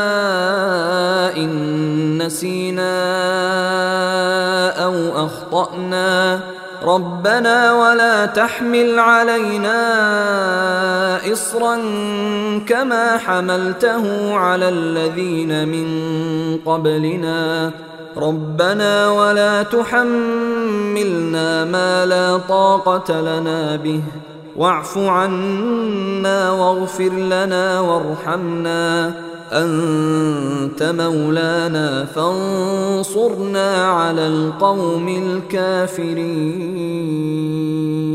إن نسينا أو أخطأنا ربنا ولا تحمل علينا إصرا كما حملته على الذين من قبلنا ربنا ولا تحملنا ما لا طاقة لنا به واعف عنا واغفر لنا وارحمنا أنت مولانا فانصرنا على القوم الكافرين.